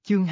Chương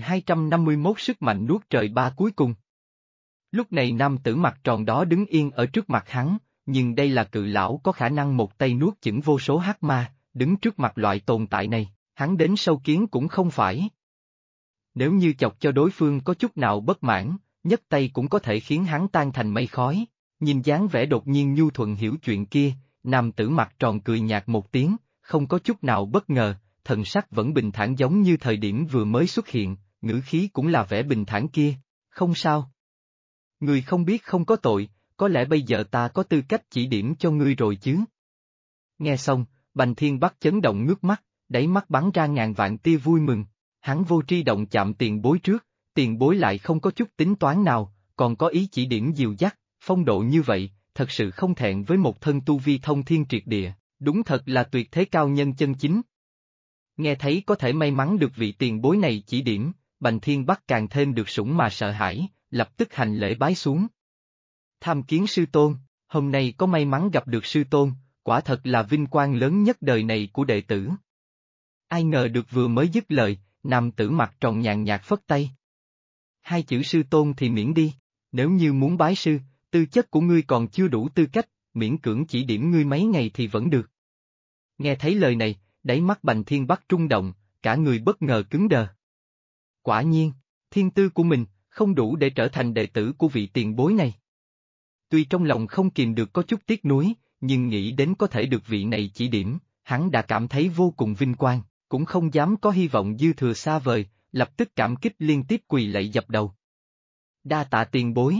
2251 sức mạnh nuốt trời ba cuối cùng. Lúc này nam tử mặt tròn đó đứng yên ở trước mặt hắn, nhưng đây là cự lão có khả năng một tay nuốt chửng vô số hắc ma, đứng trước mặt loại tồn tại này, hắn đến sâu kiến cũng không phải. Nếu như chọc cho đối phương có chút nào bất mãn, nhấc tay cũng có thể khiến hắn tan thành mây khói. Nhìn dáng vẻ đột nhiên nhu thuận hiểu chuyện kia, nam tử mặt tròn cười nhạt một tiếng, không có chút nào bất ngờ, thần sắc vẫn bình thản giống như thời điểm vừa mới xuất hiện, ngữ khí cũng là vẻ bình thản kia. Không sao. Người không biết không có tội, có lẽ bây giờ ta có tư cách chỉ điểm cho ngươi rồi chứ. Nghe xong, Bành Thiên Bắc chấn động ngước mắt, đáy mắt bắn ra ngàn vạn tia vui mừng. Hắn vô tri động chạm tiền bối trước, tiền bối lại không có chút tính toán nào, còn có ý chỉ điểm dìu dắt, phong độ như vậy, thật sự không thẹn với một thân tu vi thông thiên triệt địa, đúng thật là tuyệt thế cao nhân chân chính. Nghe thấy có thể may mắn được vị tiền bối này chỉ điểm, Bành Thiên Bắc càng thêm được sủng mà sợ hãi, lập tức hành lễ bái xuống. Tham kiến sư tôn, hôm nay có may mắn gặp được sư tôn, quả thật là vinh quang lớn nhất đời này của đệ tử. Ai ngờ được vừa mới dứt lời, nam tử mặt tròn nhàn nhạt phất tay. Hai chữ sư tôn thì miễn đi, nếu như muốn bái sư, tư chất của ngươi còn chưa đủ tư cách, miễn cưỡng chỉ điểm ngươi mấy ngày thì vẫn được. Nghe thấy lời này, đáy mắt Bành Thiên Bắc trung động, cả người bất ngờ cứng đờ. Quả nhiên, thiên tư của mình, không đủ để trở thành đệ tử của vị tiền bối này. Tuy trong lòng không kìm được có chút tiếc nuối, nhưng nghĩ đến có thể được vị này chỉ điểm, hắn đã cảm thấy vô cùng vinh quang, cũng không dám có hy vọng dư thừa xa vời, lập tức cảm kích liên tiếp quỳ lạy dập đầu. Đa tạ tiền bối.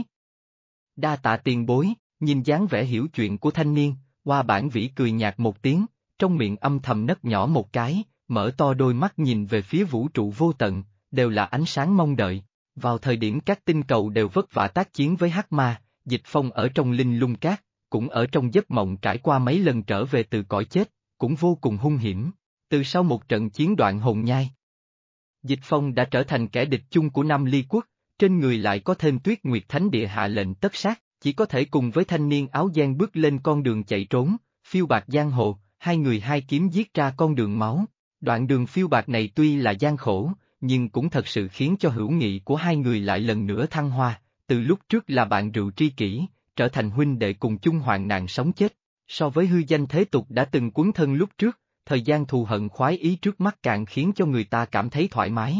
Đa tạ tiền bối, nhìn dáng vẻ hiểu chuyện của thanh niên, Hoa Bản Vĩ cười nhạt một tiếng, trong miệng âm thầm nấc nhỏ một cái, mở to đôi mắt nhìn về phía vũ trụ vô tận, đều là ánh sáng mong đợi. Vào thời điểm các tinh cầu đều vất vả tác chiến với hắc ma, Dịch Phong ở trong linh lung cát, cũng ở trong giấc mộng trải qua mấy lần trở về từ cõi chết, cũng vô cùng hung hiểm. Từ sau một trận chiến đoạn hồn nhai, Dịch Phong đã trở thành kẻ địch chung của Nam Ly Quốc, trên người lại có thêm Tuyết Nguyệt Thánh Địa hạ lệnh tất sát, chỉ có thể cùng với thanh niên áo giang bước lên con đường chạy trốn, phiêu bạt giang hồ, hai người hai kiếm giết ra con đường máu. Đoạn đường phiêu bạt này tuy là gian khổ, nhưng cũng thật sự khiến cho hữu nghị của hai người lại lần nữa thăng hoa, từ lúc trước là bạn rượu tri kỷ, trở thành huynh đệ cùng chung hoạn nạn sống chết. So với hư danh thế tục đã từng quấn thân lúc trước, thời gian thù hận khoái ý trước mắt càng khiến cho người ta cảm thấy thoải mái.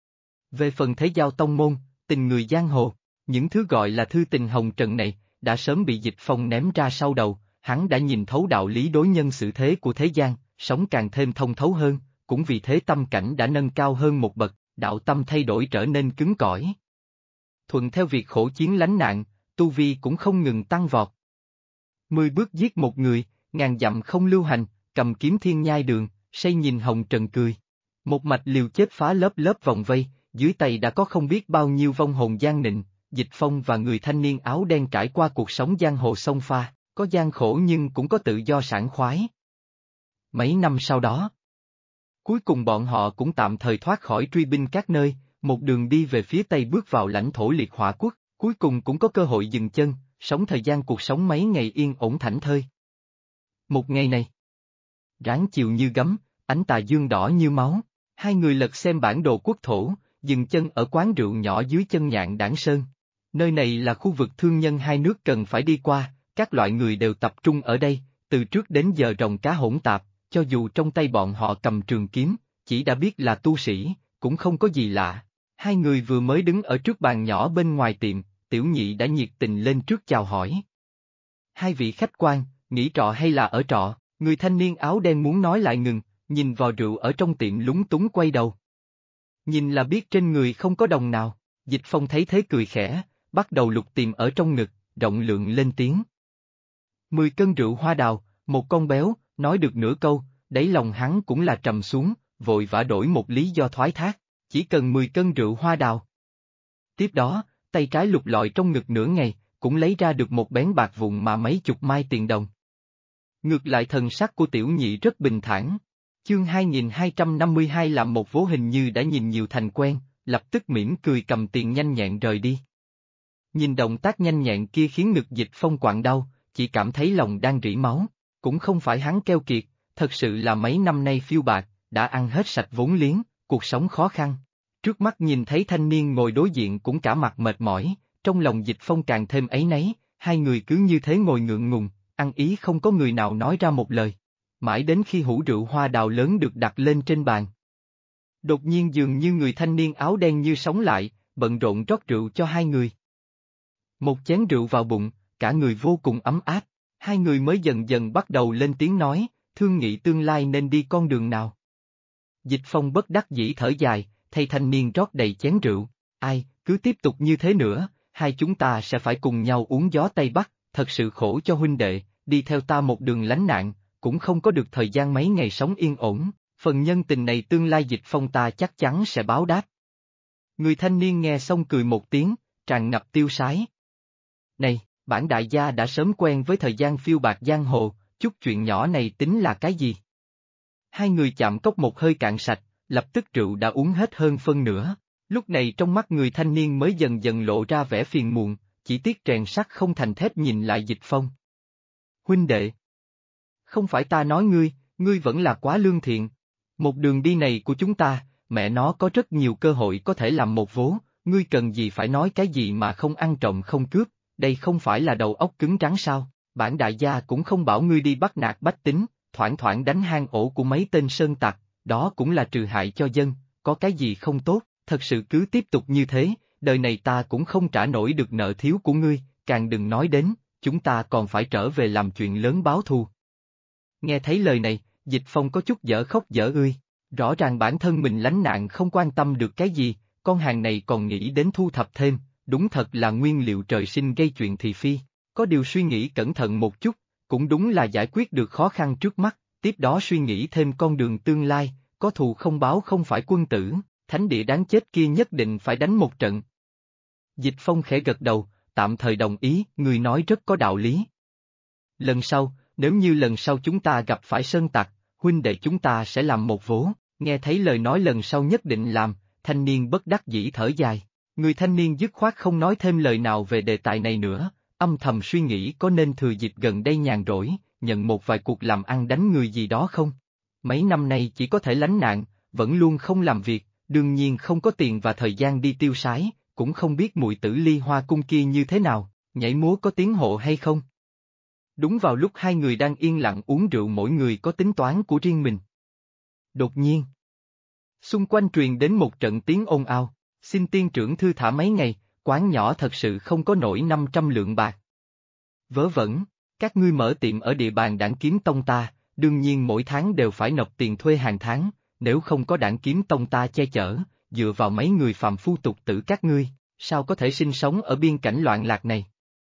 Về phần thế giao tông môn, tình người giang hồ, những thứ gọi là thư tình hồng trần này, đã sớm bị Dịch Phong ném ra sau đầu, hắn đã nhìn thấu đạo lý đối nhân xử thế của thế gian, sống càng thêm thông thấu hơn, cũng vì thế tâm cảnh đã nâng cao hơn một bậc, đạo tâm thay đổi trở nên cứng cỏi. Thuận theo việc khổ chiến lánh nạn, tu vi cũng không ngừng tăng vọt. 10 bước giết một người, ngàn dặm không lưu hành, cầm kiếm thiên nhai đường, say nhìn hồng trần cười. Một mạch liều chết phá lớp lớp vòng vây, dưới tay đã có không biết bao nhiêu vong hồn gian nịnh, Dịch Phong và người thanh niên áo đen trải qua cuộc sống giang hồ sông pha, có gian khổ nhưng cũng có tự do sảng khoái. Mấy năm sau đó, cuối cùng bọn họ cũng tạm thời thoát khỏi truy binh các nơi, một đường đi về phía tây bước vào lãnh thổ liệt hỏa quốc, cuối cùng cũng có cơ hội dừng chân, sống thời gian cuộc sống mấy ngày yên ổn thảnh thơi. Một ngày này, ráng chiều như gấm, ánh tà dương đỏ như máu, hai người lật xem bản đồ quốc thổ, dừng chân ở quán rượu nhỏ dưới chân Nhạn Đản Sơn. Nơi này là khu vực thương nhân hai nước cần phải đi qua, các loại người đều tập trung ở đây, từ trước đến giờ rồng cá hỗn tạp, cho dù trong tay bọn họ cầm trường kiếm, chỉ đã biết là tu sĩ, cũng không có gì lạ. Hai người vừa mới đứng ở trước bàn nhỏ bên ngoài tiệm, Tiểu Nhị đã nhiệt tình lên trước chào hỏi. Hai vị khách quan, nghỉ trọ hay là ở trọ? Người thanh niên áo đen muốn nói lại ngừng, nhìn vào rượu ở trong tiệm lúng túng quay đầu. Nhìn là biết trên người không có đồng nào, Dịch Phong thấy thế cười khẽ, bắt đầu lục tìm ở trong ngực, rộng lượng lên tiếng. 10 cân rượu hoa đào, một con béo, nói được nửa câu, đáy lòng hắn cũng là trầm xuống, vội vã đổi một lý do thoái thác, chỉ cần 10 cân rượu hoa đào. Tiếp đó, tay trái lục lọi trong ngực nửa ngày, cũng lấy ra được một bén bạc vụn mà mấy chục mai tiền đồng. Ngược lại thần sắc của Tiểu Nhị rất bình thản. Chương 2252 làm một vố hình như đã nhìn nhiều thành quen, lập tức mỉm cười cầm tiền nhanh nhẹn rời đi. Nhìn động tác nhanh nhẹn kia khiến ngực Dịch Phong quặn đau, chỉ cảm thấy lòng đang rỉ máu, cũng không phải hắn keo kiệt, thật sự là mấy năm nay phiêu bạt, đã ăn hết sạch vốn liếng, cuộc sống khó khăn. Trước mắt nhìn thấy thanh niên ngồi đối diện cũng cả mặt mệt mỏi, trong lòng Dịch Phong càng thêm áy náy, hai người cứ như thế ngồi ngượng ngùng, ăn ý không có người nào nói ra một lời. Mãi đến khi hũ rượu hoa đào lớn được đặt lên trên bàn. Đột nhiên dường như người thanh niên áo đen như sống lại, bận rộn rót rượu cho hai người. Một chén rượu vào bụng, cả người vô cùng ấm áp, hai người mới dần dần bắt đầu lên tiếng nói, thương nghị tương lai nên đi con đường nào. Dịch Phong bất đắc dĩ thở dài, thay thanh niên rót đầy chén rượu, ai, cứ tiếp tục như thế nữa, hai chúng ta sẽ phải cùng nhau uống gió Tây Bắc, thật sự khổ cho huynh đệ, đi theo ta một đường lánh nạn, cũng không có được thời gian mấy ngày sống yên ổn, phần nhân tình này tương lai Dịch Phong ta chắc chắn sẽ báo đáp. Người thanh niên nghe xong cười một tiếng, tràn ngập tiêu sái. Này, bản đại gia đã sớm quen với thời gian phiêu bạt giang hồ, chút chuyện nhỏ này tính là cái gì? Hai người chạm cốc một hơi cạn sạch, lập tức rượu đã uống hết hơn phân nửa. Lúc này trong mắt người thanh niên mới dần dần lộ ra vẻ phiền muộn, chỉ tiếc rèn sắt không thành thép nhìn lại Dịch Phong. Huynh đệ! Không phải ta nói ngươi vẫn là quá lương thiện. Một đường đi này của chúng ta, mẹ nó có rất nhiều cơ hội có thể làm một vố, ngươi cần gì phải nói cái gì mà không ăn trộm không cướp, đây không phải là đầu óc cứng rắn sao, bản đại gia cũng không bảo ngươi đi bắt nạt bách tính, thoảng thoảng đánh hang ổ của mấy tên sơn tặc, đó cũng là trừ hại cho dân, có cái gì không tốt, thật sự cứ tiếp tục như thế, đời này ta cũng không trả nổi được nợ thiếu của ngươi, càng đừng nói đến, chúng ta còn phải trở về làm chuyện lớn báo thù. Nghe thấy lời này, Dịch Phong có chút dở khóc dở ươi, rõ ràng bản thân mình lánh nạn không quan tâm được cái gì, con hàng này còn nghĩ đến thu thập thêm, đúng thật là nguyên liệu trời sinh gây chuyện thị phi, có điều suy nghĩ cẩn thận một chút, cũng đúng là giải quyết được khó khăn trước mắt, tiếp đó suy nghĩ thêm con đường tương lai, có thù không báo không phải quân tử, thánh địa đáng chết kia nhất định phải đánh một trận. Dịch Phong khẽ gật đầu, tạm thời đồng ý, người nói rất có đạo lý. Lần sau, nếu như lần sau chúng ta gặp phải sơn tặc, huynh đệ chúng ta sẽ làm một vố, nghe thấy lời nói lần sau nhất định làm, thanh niên bất đắc dĩ thở dài. Người thanh niên dứt khoát không nói thêm lời nào về đề tài này nữa, âm thầm suy nghĩ có nên thừa dịp gần đây nhàn rỗi, nhận một vài cuộc làm ăn đánh người gì đó không? Mấy năm nay chỉ có thể lánh nạn, vẫn luôn không làm việc, đương nhiên không có tiền và thời gian đi tiêu sái, cũng không biết muội tử Ly Hoa cung kia như thế nào, nhảy múa có tiếng hộ hay không? Đúng vào lúc hai người đang yên lặng uống rượu mỗi người có tính toán của riêng mình. Đột nhiên, xung quanh truyền đến một trận tiếng ồn ào, xin tiên trưởng thư thả mấy ngày, quán nhỏ thật sự không có nổi 500 lượng bạc. Vớ vẩn, các ngươi mở tiệm ở địa bàn Đản Kiếm Tông ta, đương nhiên mỗi tháng đều phải nộp tiền thuê hàng tháng, nếu không có Đản Kiếm Tông ta che chở, dựa vào mấy người phàm phu tục tử các ngươi, sao có thể sinh sống ở biên cảnh loạn lạc này?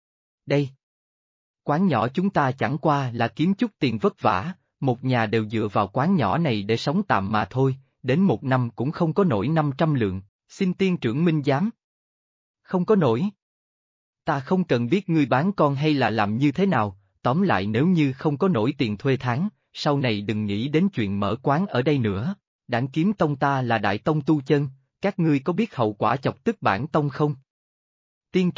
Đây, quán nhỏ chúng ta chẳng qua là kiếm chút tiền vất vả, một nhà đều dựa vào quán nhỏ này để sống tạm mà thôi, đến một năm cũng không có nổi 500 lượng, xin tiên trưởng minh giám. Không có nổi. Ta không cần biết ngươi bán con hay là làm như thế nào, tóm lại nếu như không có nổi tiền thuê tháng, sau này đừng nghĩ đến chuyện mở quán ở đây nữa. Đản Kiếm Tông ta là đại tông tu chân, các ngươi có biết hậu quả chọc tức bản tông không? Tiên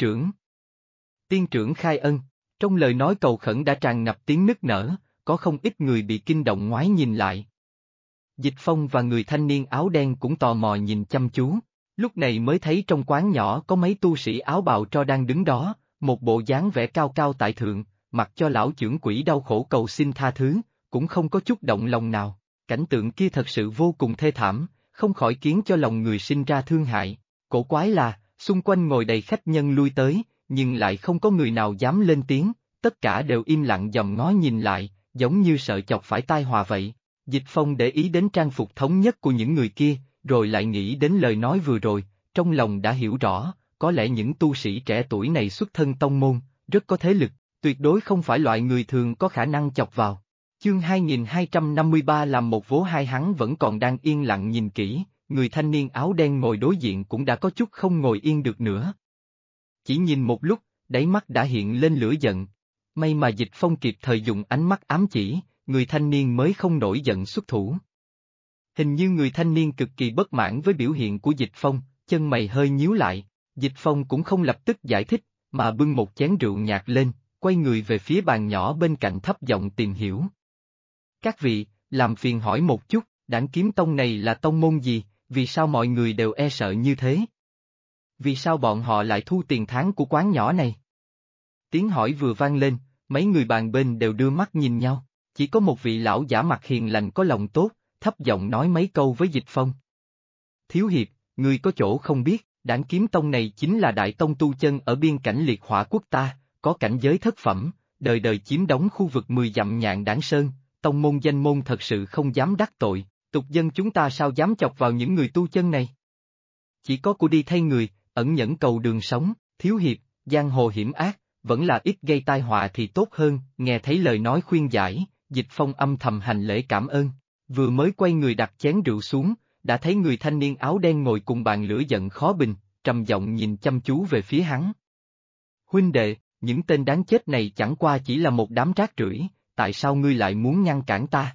trưởng khai ân, trong lời nói cầu khẩn đã tràn ngập tiếng nức nở, có không ít người bị kinh động ngoái nhìn lại. Dịch Phong và người thanh niên áo đen cũng tò mò nhìn chăm chú, lúc này mới thấy trong quán nhỏ có mấy tu sĩ áo bào tro đang đứng đó, một bộ dáng vẻ cao cao tại thượng, mặc cho lão chưởng quỷ đau khổ cầu xin tha thứ, cũng không có chút động lòng nào, cảnh tượng kia thật sự vô cùng thê thảm, không khỏi khiến cho lòng người sinh ra thương hại, cổ quái là, xung quanh ngồi đầy khách nhân lui tới, nhưng lại không có người nào dám lên tiếng, tất cả đều im lặng dòm ngó nhìn lại, giống như sợ chọc phải tai họa vậy. Dịch Phong để ý đến trang phục thống nhất của những người kia, rồi lại nghĩ đến lời nói vừa rồi, trong lòng đã hiểu rõ, có lẽ những tu sĩ trẻ tuổi này xuất thân tông môn, rất có thế lực, tuyệt đối không phải loại người thường có khả năng chọc vào. Chương 2253 làm một vố hai hắn vẫn còn đang yên lặng nhìn kỹ, người thanh niên áo đen ngồi đối diện cũng đã có chút không ngồi yên được nữa. Chỉ nhìn một lúc, đáy mắt đã hiện lên lửa giận. May mà Dịch Phong kịp thời dùng ánh mắt ám chỉ, người thanh niên mới không nổi giận xuất thủ. Hình như người thanh niên cực kỳ bất mãn với biểu hiện của Dịch Phong, chân mày hơi nhíu lại, Dịch Phong cũng không lập tức giải thích, mà bưng một chén rượu nhạt lên, quay người về phía bàn nhỏ bên cạnh thấp giọng tìm hiểu. Các vị, làm phiền hỏi một chút, Đản Kiếm Tông này là tông môn gì, Vì sao mọi người đều e sợ như thế? Vì sao bọn họ lại thu tiền tháng của quán nhỏ này? Tiếng hỏi vừa vang lên, mấy người bàn bên đều đưa mắt nhìn nhau. Chỉ có một vị lão giả mặt hiền lành có lòng tốt, thấp giọng nói mấy câu với Dịch Phong. Thiếu hiệp, người có chỗ không biết, Đản Kiếm Tông này chính là đại tông tu chân ở biên cảnh liệt hỏa quốc ta, có cảnh giới thất phẩm, đời đời chiếm đóng khu vực 10 dặm Nhạn Đản Sơn, tông môn danh môn thật sự không dám đắc tội, tục dân chúng ta sao dám chọc vào những người tu chân này. Chỉ có của đi thay người, ẩn nhẫn cầu đường sống, thiếu hiệp, giang hồ hiểm ác, vẫn là ít gây tai họa thì tốt hơn, nghe thấy lời nói khuyên giải, Dịch Phong âm thầm hành lễ cảm ơn, vừa mới quay người đặt chén rượu xuống, đã thấy người thanh niên áo đen ngồi cùng bàn lửa giận khó bình, trầm giọng nhìn chăm chú về phía hắn. Huynh đệ, những tên đáng chết này chẳng qua chỉ là một đám rác rưởi, tại sao ngươi lại muốn ngăn cản ta?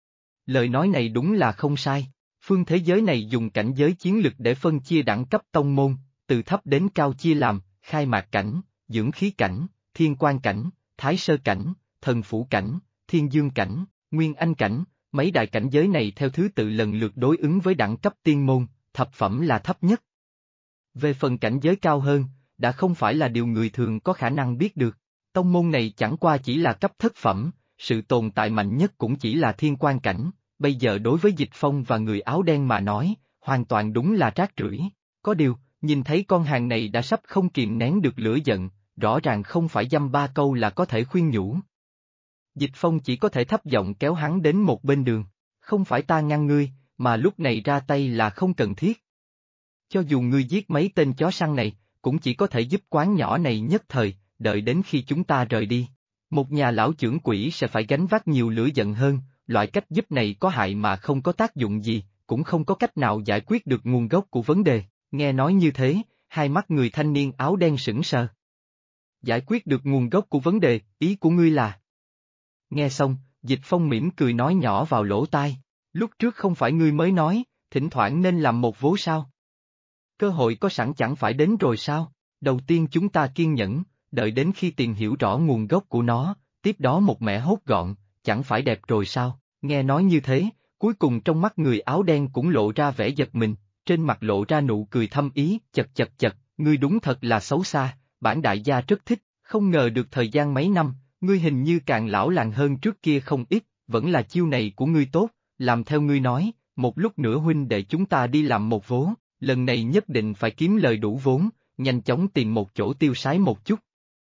Lời nói này đúng là không sai, phương thế giới này dùng cảnh giới chiến lực để phân chia đẳng cấp tông môn, từ thấp đến cao chia làm, khai mạc cảnh, dưỡng khí cảnh, thiên quan cảnh, thái sơ cảnh, thần phủ cảnh, thiên dương cảnh, nguyên anh cảnh, mấy đại cảnh giới này theo thứ tự lần lượt đối ứng với đẳng cấp tiên môn, thập phẩm là thấp nhất. Về phần cảnh giới cao hơn, đã không phải là điều người thường có khả năng biết được, tông môn này chẳng qua chỉ là cấp thất phẩm, sự tồn tại mạnh nhất cũng chỉ là thiên quan cảnh, bây giờ đối với Dịch Phong và người áo đen mà nói, hoàn toàn đúng là rác rưởi. Có điều, nhìn thấy con hàng này đã sắp không kìm nén được lửa giận, rõ ràng không phải dăm ba câu là có thể khuyên nhủ. Dịch Phong chỉ có thể thấp giọng kéo hắn đến một bên đường, không phải ta ngăn ngươi, mà lúc này ra tay là không cần thiết. Cho dù ngươi giết mấy tên chó săn này, cũng chỉ có thể giúp quán nhỏ này nhất thời, đợi đến khi chúng ta rời đi. Một nhà lão trưởng quỷ sẽ phải gánh vác nhiều lửa giận hơn, loại cách giúp này có hại mà không có tác dụng gì, cũng không có cách nào giải quyết được nguồn gốc của vấn đề. Nghe nói như thế, hai mắt người thanh niên áo đen sững sờ. Giải quyết được nguồn gốc của vấn đề, ý của ngươi là? Nghe xong, Dịch Phong mỉm cười nói nhỏ vào lỗ tai, lúc trước không phải ngươi mới nói, thỉnh thoảng nên làm một vố sao? Cơ hội có sẵn chẳng phải đến rồi sao? Đầu tiên chúng ta kiên nhẫn, đợi đến khi tìm hiểu rõ nguồn gốc của nó, tiếp đó một mẻ hốt gọn, chẳng phải đẹp rồi sao? Nghe nói như thế, cuối cùng trong mắt người áo đen cũng lộ ra vẻ giật mình, trên mặt lộ ra nụ cười thâm ý, chật chật chật, ngươi đúng thật là xấu xa, bản đại gia rất thích, không ngờ được thời gian mấy năm, ngươi hình như càng lão làng hơn trước kia không ít, vẫn là chiêu này của ngươi tốt, làm theo ngươi nói, một lúc nữa huynh để chúng ta đi làm một vố, lần này nhất định phải kiếm lời đủ vốn, nhanh chóng tìm một chỗ tiêu sái một chút.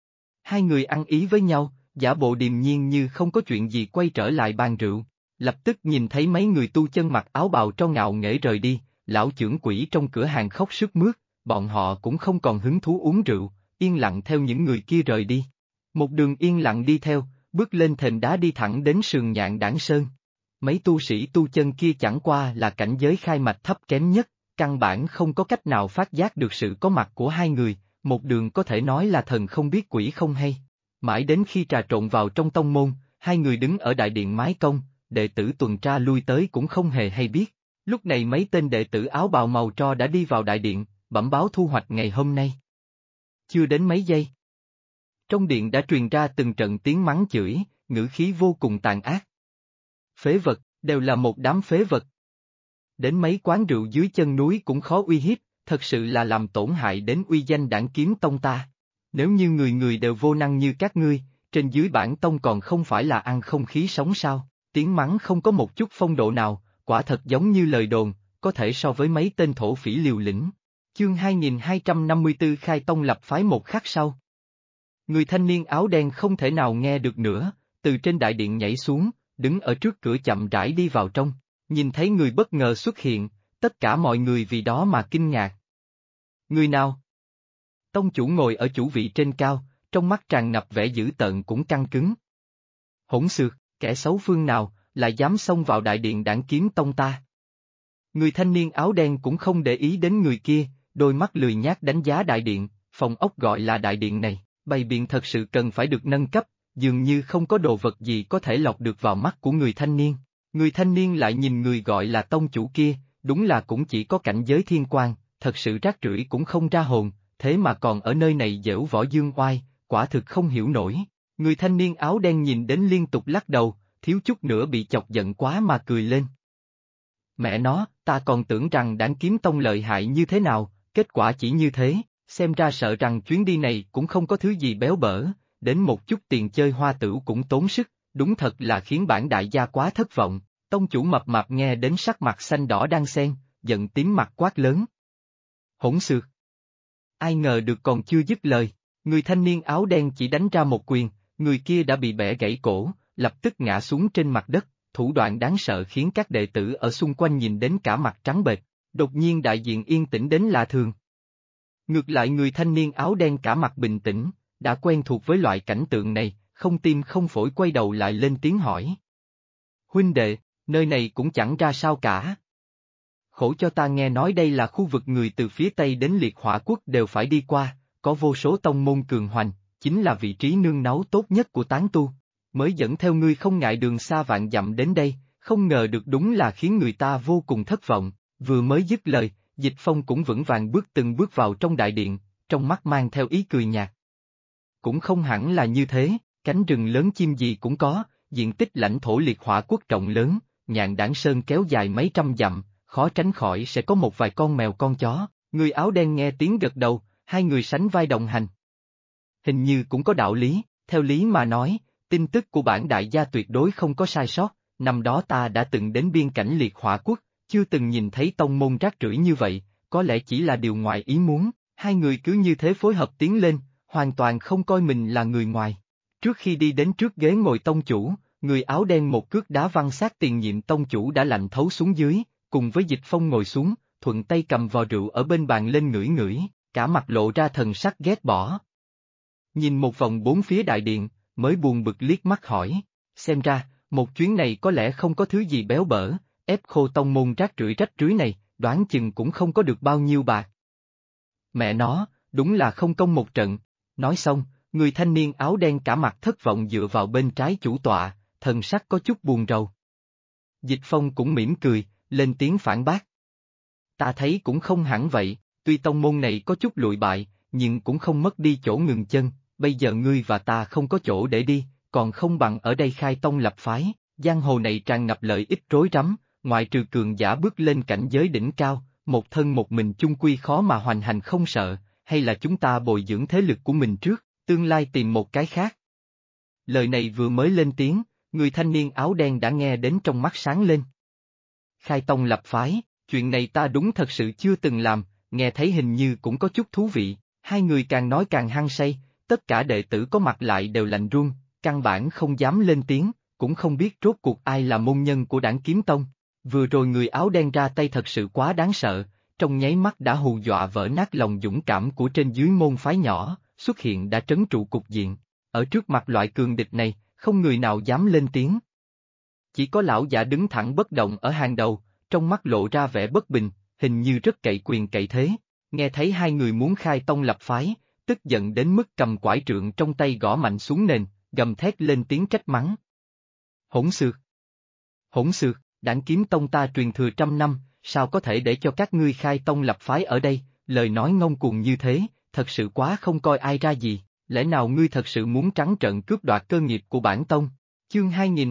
Hai người ăn ý với nhau, giả bộ điềm nhiên như không có chuyện gì quay trở lại bàn rượu, lập tức nhìn thấy mấy người tu chân mặc áo bào tro ngạo nghễ rời đi, lão trưởng quỷ trong cửa hàng khóc sướt mướt, bọn họ cũng không còn hứng thú uống rượu, yên lặng theo những người kia rời đi. Một đường yên lặng đi theo, bước lên thềm đá đi thẳng đến sườn Nhạn Đản Sơn. Mấy tu sĩ tu chân kia chẳng qua là cảnh giới khai mạch thấp kém nhất, căn bản không có cách nào phát giác được sự có mặt của hai người, một đường có thể nói là thần không biết quỷ không hay. Mãi đến khi trà trộn vào trong tông môn, hai người đứng ở đại điện mái cong, đệ tử tuần tra lui tới cũng không hề hay biết. Lúc này mấy tên đệ tử áo bào màu tro đã đi vào đại điện, bẩm báo thu hoạch ngày hôm nay. Chưa đến mấy giây, trong điện đã truyền ra từng trận tiếng mắng chửi, ngữ khí vô cùng tàn ác. Phế vật, đều là một đám phế vật. Đến mấy quán rượu dưới chân núi cũng khó uy hiếp, thật sự là làm tổn hại đến uy danh Đản Kiếm Tông ta. Nếu như người người đều vô năng như các ngươi, trên dưới bản tông còn không phải là ăn không khí sống sao, tiếng mắng không có một chút phong độ nào, quả thật giống như lời đồn, có thể so với mấy tên thổ phỉ liều lĩnh. Chương 2254 khai tông lập phái một khắc sau. Người thanh niên áo đen không thể nào nghe được nữa, từ trên đại điện nhảy xuống, đứng ở trước cửa chậm rãi đi vào trong, nhìn thấy người bất ngờ xuất hiện, tất cả mọi người vì đó mà kinh ngạc. Người nào? Tông chủ ngồi ở chủ vị trên cao, trong mắt tràn ngập vẻ dữ tợn cũng căng cứng. Hỗn xược, kẻ xấu phương nào, lại dám xông vào đại điện Đản Kiếm Tông ta? Người thanh niên áo đen cũng không để ý đến người kia, đôi mắt lười nhác đánh giá đại điện, phòng ốc gọi là đại điện này, bày biện thật sự cần phải được nâng cấp, dường như không có đồ vật gì có thể lọt được vào mắt của người thanh niên. Người thanh niên lại nhìn người gọi là tông chủ kia, đúng là cũng chỉ có cảnh giới thiên quan, thật sự rác rưởi cũng không ra hồn, thế mà còn ở nơi này giễu võ dương oai, quả thực không hiểu nổi. Người thanh niên áo đen nhìn đến liên tục lắc đầu, thiếu chút nữa bị chọc giận quá mà cười lên. Mẹ nó, ta còn tưởng rằng Đản Kiếm Tông lợi hại như thế nào, kết quả chỉ như thế, xem ra sợ rằng chuyến đi này cũng không có thứ gì béo bở, đến một chút tiền chơi hoa tửu cũng tốn sức, đúng thật là khiến bản đại gia quá thất vọng. Tông chủ mập mạp nghe đến sắc mặt xanh đỏ đang xen, giận tím mặt quát lớn. Hỗn xược! Ai ngờ được còn chưa dứt lời, người thanh niên áo đen chỉ đánh ra một quyền, người kia đã bị bẻ gãy cổ, lập tức ngã xuống trên mặt đất, thủ đoạn đáng sợ khiến các đệ tử ở xung quanh nhìn đến cả mặt trắng bệch, đột nhiên đại diện yên tĩnh đến lạ thường. Ngược lại người thanh niên áo đen cả mặt bình tĩnh, đã quen thuộc với loại cảnh tượng này, không tim không phổi quay đầu lại lên tiếng hỏi. Huynh đệ, nơi này cũng chẳng ra sao cả. Khổ cho ta nghe nói đây là khu vực người từ phía Tây đến Liệt Hỏa Quốc đều phải đi qua, có vô số tông môn cường hoành, chính là vị trí nương náu tốt nhất của tán tu. Mới dẫn theo ngươi không ngại đường xa vạn dặm đến đây, không ngờ được đúng là khiến người ta vô cùng thất vọng. Vừa mới dứt lời, Dịch Phong cũng vững vàng bước từng bước vào trong đại điện, trong mắt mang theo ý cười nhạt. Cũng không hẳn là như thế, cánh rừng lớn chim gì cũng có, diện tích lãnh thổ Liệt Hỏa Quốc rộng lớn, Nhạn Đảng Sơn kéo dài mấy trăm dặm, khó tránh khỏi sẽ có một vài con mèo con chó. Người áo đen nghe tiếng gật đầu, hai người sánh vai đồng hành. Hình như cũng có đạo lý, theo lý mà nói, tin tức của bản đại gia tuyệt đối không có sai sót, năm đó ta đã từng đến biên cảnh Liệt Hỏa Quốc, chưa từng nhìn thấy tông môn rác rưởi như vậy, có lẽ chỉ là điều ngoài ý muốn, hai người cứ như thế phối hợp tiến lên, hoàn toàn không coi mình là người ngoài. Trước khi đi đến trước ghế ngồi tông chủ, người áo đen một cước đá văng sát tiền nhiệm tông chủ đã lạnh thấu xuống dưới, cùng với Dịch Phong ngồi xuống, thuận tay cầm vò rượu ở bên bàn lên ngửi ngửi, cả mặt lộ ra thần sắc ghét bỏ. Nhìn một vòng bốn phía đại điện, mới buồn bực liếc mắt hỏi, xem ra, một chuyến này có lẽ không có thứ gì béo bở, ép khô tông môn rác rưởi rách rưới này, đoán chừng cũng không có được bao nhiêu bạc. Mẹ nó, đúng là không công một trận, nói xong, người thanh niên áo đen cả mặt thất vọng dựa vào bên trái chủ tọa, thần sắc có chút buồn rầu. Dịch Phong cũng mỉm cười, lên tiếng phản bác. Ta thấy cũng không hẳn vậy, tuy tông môn này có chút lụi bại, nhưng cũng không mất đi chỗ ngừng chân, bây giờ ngươi và ta không có chỗ để đi, còn không bằng ở đây khai tông lập phái, giang hồ này tràn ngập lợi ích rối rắm, ngoại trừ cường giả bước lên cảnh giới đỉnh cao, một thân một mình chung quy khó mà hoành hành không sợ, hay là chúng ta bồi dưỡng thế lực của mình trước, tương lai tìm một cái khác. Lời này vừa mới lên tiếng, người thanh niên áo đen đã nghe đến trong mắt sáng lên. Khai tông lập phái, chuyện này ta đúng thật sự chưa từng làm, nghe thấy hình như cũng có chút thú vị, hai người càng nói càng hăng say, tất cả đệ tử có mặt lại đều lạnh run, căn bản không dám lên tiếng, cũng không biết rốt cuộc ai là môn nhân của Đản Kiếm Tông. Vừa rồi người áo đen ra tay thật sự quá đáng sợ, trong nháy mắt đã hù dọa vỡ nát lòng dũng cảm của trên dưới môn phái nhỏ, xuất hiện đã trấn trụ cục diện. Ở trước mặt loại cường địch này, không người nào dám lên tiếng. Chỉ có lão giả đứng thẳng bất động ở hàng đầu, trong mắt lộ ra vẻ bất bình, hình như rất cậy quyền cậy thế, nghe thấy hai người muốn khai tông lập phái, tức giận đến mức cầm quải trượng trong tay gõ mạnh xuống nền, gầm thét lên tiếng trách mắng. Hỗn xược! Hỗn xược, Đản Kiếm Tông ta truyền thừa trăm năm, sao có thể để cho các ngươi khai tông lập phái ở đây, lời nói ngông cuồng như thế, thật sự quá không coi ai ra gì, lẽ nào ngươi thật sự muốn trắng trợn cướp đoạt cơ nghiệp của bản tông? Chương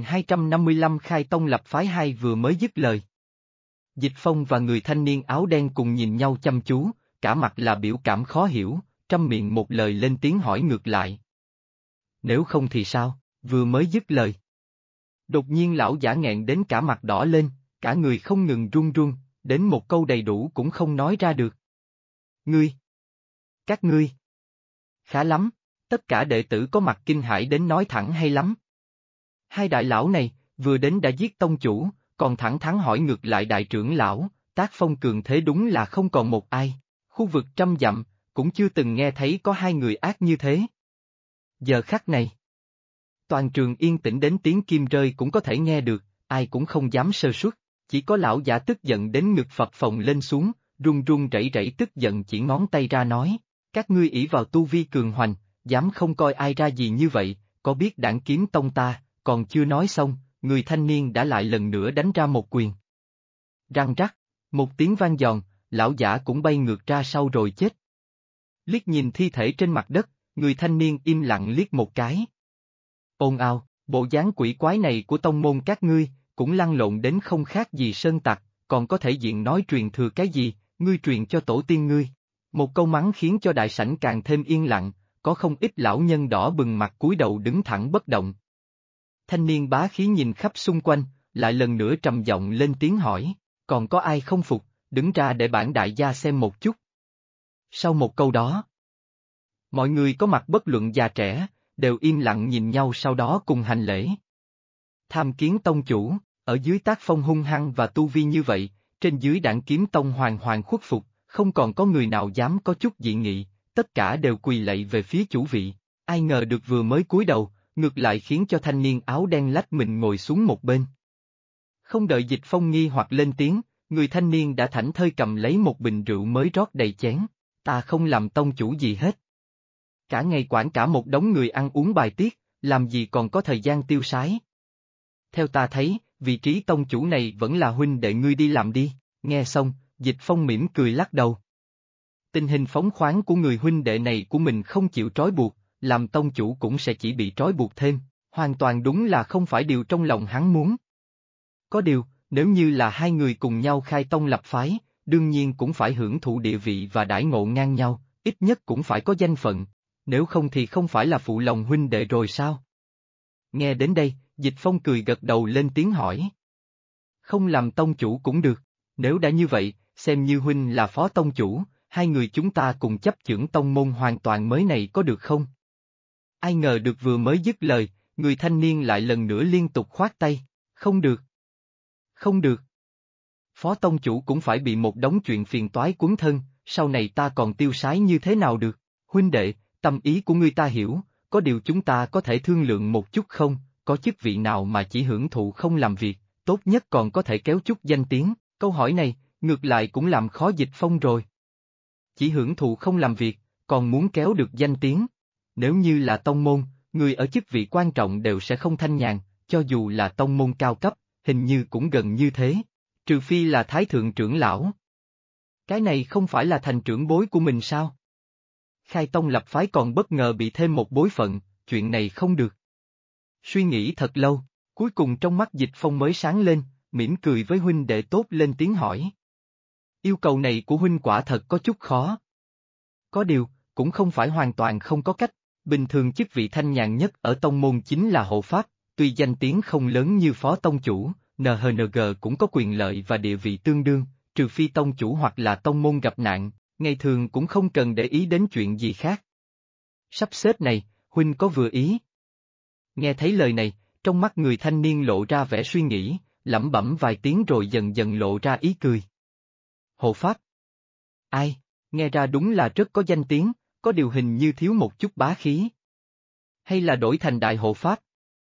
2255 khai tông lập phái 2 vừa mới dứt lời. Dịch Phong và người thanh niên áo đen cùng nhìn nhau chăm chú, cả mặt là biểu cảm khó hiểu, trăm miệng một lời lên tiếng hỏi ngược lại. Nếu không thì sao, vừa mới dứt lời. Đột nhiên lão giả nghẹn đến cả mặt đỏ lên, cả người không ngừng run run, đến một câu đầy đủ cũng không nói ra được. Ngươi! Các ngươi! Khá lắm, tất cả đệ tử có mặt kinh hãi đến nói thẳng hay lắm. Hai đại lão này, vừa đến đã giết tông chủ, còn thẳng thắn hỏi ngược lại đại trưởng lão, tác phong cường thế đúng là không còn một ai, khu vực trăm dặm, cũng chưa từng nghe thấy có hai người ác như thế. Giờ khắc này, toàn trường yên tĩnh đến tiếng kim rơi cũng có thể nghe được, ai cũng không dám sơ suất, chỉ có lão giả tức giận đến ngực phập phồng lên xuống, run run rẩy rẩy tức giận chỉ ngón tay ra nói, các ngươi ỷ vào tu vi cường hoành, dám không coi ai ra gì như vậy, có biết Đản Kiếm Tông ta, còn chưa nói xong, người thanh niên đã lại lần nữa đánh ra một quyền. Răng rắc, một tiếng vang giòn, lão giả cũng bay ngược ra sau rồi chết. Liếc nhìn thi thể trên mặt đất, người thanh niên im lặng liếc một cái. Ồn ào, bộ dáng quỷ quái này của tông môn các ngươi, cũng lăn lộn đến không khác gì sơn tặc, còn có thể diện nói truyền thừa cái gì, ngươi truyền cho tổ tiên ngươi. Một câu mắng khiến cho đại sảnh càng thêm yên lặng, có không ít lão nhân đỏ bừng mặt cúi đầu đứng thẳng bất động. Thanh niên bá khí nhìn khắp xung quanh, lại lần nữa trầm giọng lên tiếng hỏi, còn có ai không phục, đứng ra để bản đại gia xem một chút. Sau một câu đó, mọi người có mặt bất luận già trẻ, đều im lặng nhìn nhau sau đó cùng hành lễ. Tham kiến tông chủ, ở dưới tác phong hung hăng và tu vi như vậy, trên dưới đảng kiếm tông hoàn hoàn khuất phục, không còn có người nào dám có chút dị nghị, tất cả đều quỳ lạy về phía chủ vị, ai ngờ được vừa mới cúi đầu, ngược lại khiến cho thanh niên áo đen lách mình ngồi xuống một bên. Không đợi Dịch Phong nghi hoặc lên tiếng, người thanh niên đã thảnh thơi cầm lấy một bình rượu mới rót đầy chén, ta không làm tông chủ gì hết. Cả ngày quản cả một đống người ăn uống bài tiết, làm gì còn có thời gian tiêu sái. Theo ta thấy, vị trí tông chủ này vẫn là huynh đệ ngươi đi làm đi, nghe xong, Dịch Phong mỉm cười lắc đầu. Tình hình phóng khoáng của người huynh đệ này của mình không chịu trói buộc, làm tông chủ cũng sẽ chỉ bị trói buộc thêm, hoàn toàn đúng là không phải điều trong lòng hắn muốn. Có điều, nếu như là hai người cùng nhau khai tông lập phái, đương nhiên cũng phải hưởng thụ địa vị và đãi ngộ ngang nhau, ít nhất cũng phải có danh phận, nếu không thì không phải là phụ lòng huynh đệ rồi sao? Nghe đến đây, Dịch Phong cười gật đầu lên tiếng hỏi. Không làm tông chủ cũng được, nếu đã như vậy, xem như huynh là phó tông chủ, hai người chúng ta cùng chấp chưởng tông môn hoàn toàn mới này có được không? Ai ngờ được vừa mới dứt lời, người thanh niên lại lần nữa liên tục khoát tay, không được. Không được. Phó tông chủ cũng phải bị một đống chuyện phiền toái cuốn thân, sau này ta còn tiêu sái như thế nào được, huynh đệ, tâm ý của ngươi ta hiểu, có điều chúng ta có thể thương lượng một chút không, có chức vị nào mà chỉ hưởng thụ không làm việc, tốt nhất còn có thể kéo chút danh tiếng, câu hỏi này, ngược lại cũng làm khó Dịch Phong rồi. Chỉ hưởng thụ không làm việc, còn muốn kéo được danh tiếng. Nếu như là tông môn, người ở chức vị quan trọng đều sẽ không thanh nhàn, cho dù là tông môn cao cấp, hình như cũng gần như thế, trừ phi là thái thượng trưởng lão. Cái này không phải là thành trưởng bối của mình sao? Khai tông lập phái còn bất ngờ bị thêm một bối phận, chuyện này không được. Suy nghĩ thật lâu, cuối cùng trong mắt Dịch Phong mới sáng lên, mỉm cười với huynh đệ tốt lên tiếng hỏi. Yêu cầu này của huynh quả thật có chút khó. Có điều, cũng không phải hoàn toàn không có cách, bình thường chức vị thanh nhàn nhất ở tông môn chính là hộ pháp, tuy danh tiếng không lớn như phó tông chủ, NHNG cũng có quyền lợi và địa vị tương đương, trừ phi tông chủ hoặc là tông môn gặp nạn, ngày thường cũng không cần để ý đến chuyện gì khác. Sắp xếp này, huynh có vừa ý? Nghe thấy lời này, trong mắt người thanh niên lộ ra vẻ suy nghĩ, lẩm bẩm vài tiếng rồi dần dần lộ ra ý cười. Hộ pháp? Ai? Nghe ra đúng là rất có danh tiếng, có điều hình như thiếu một chút bá khí. Hay là đổi thành đại hộ pháp?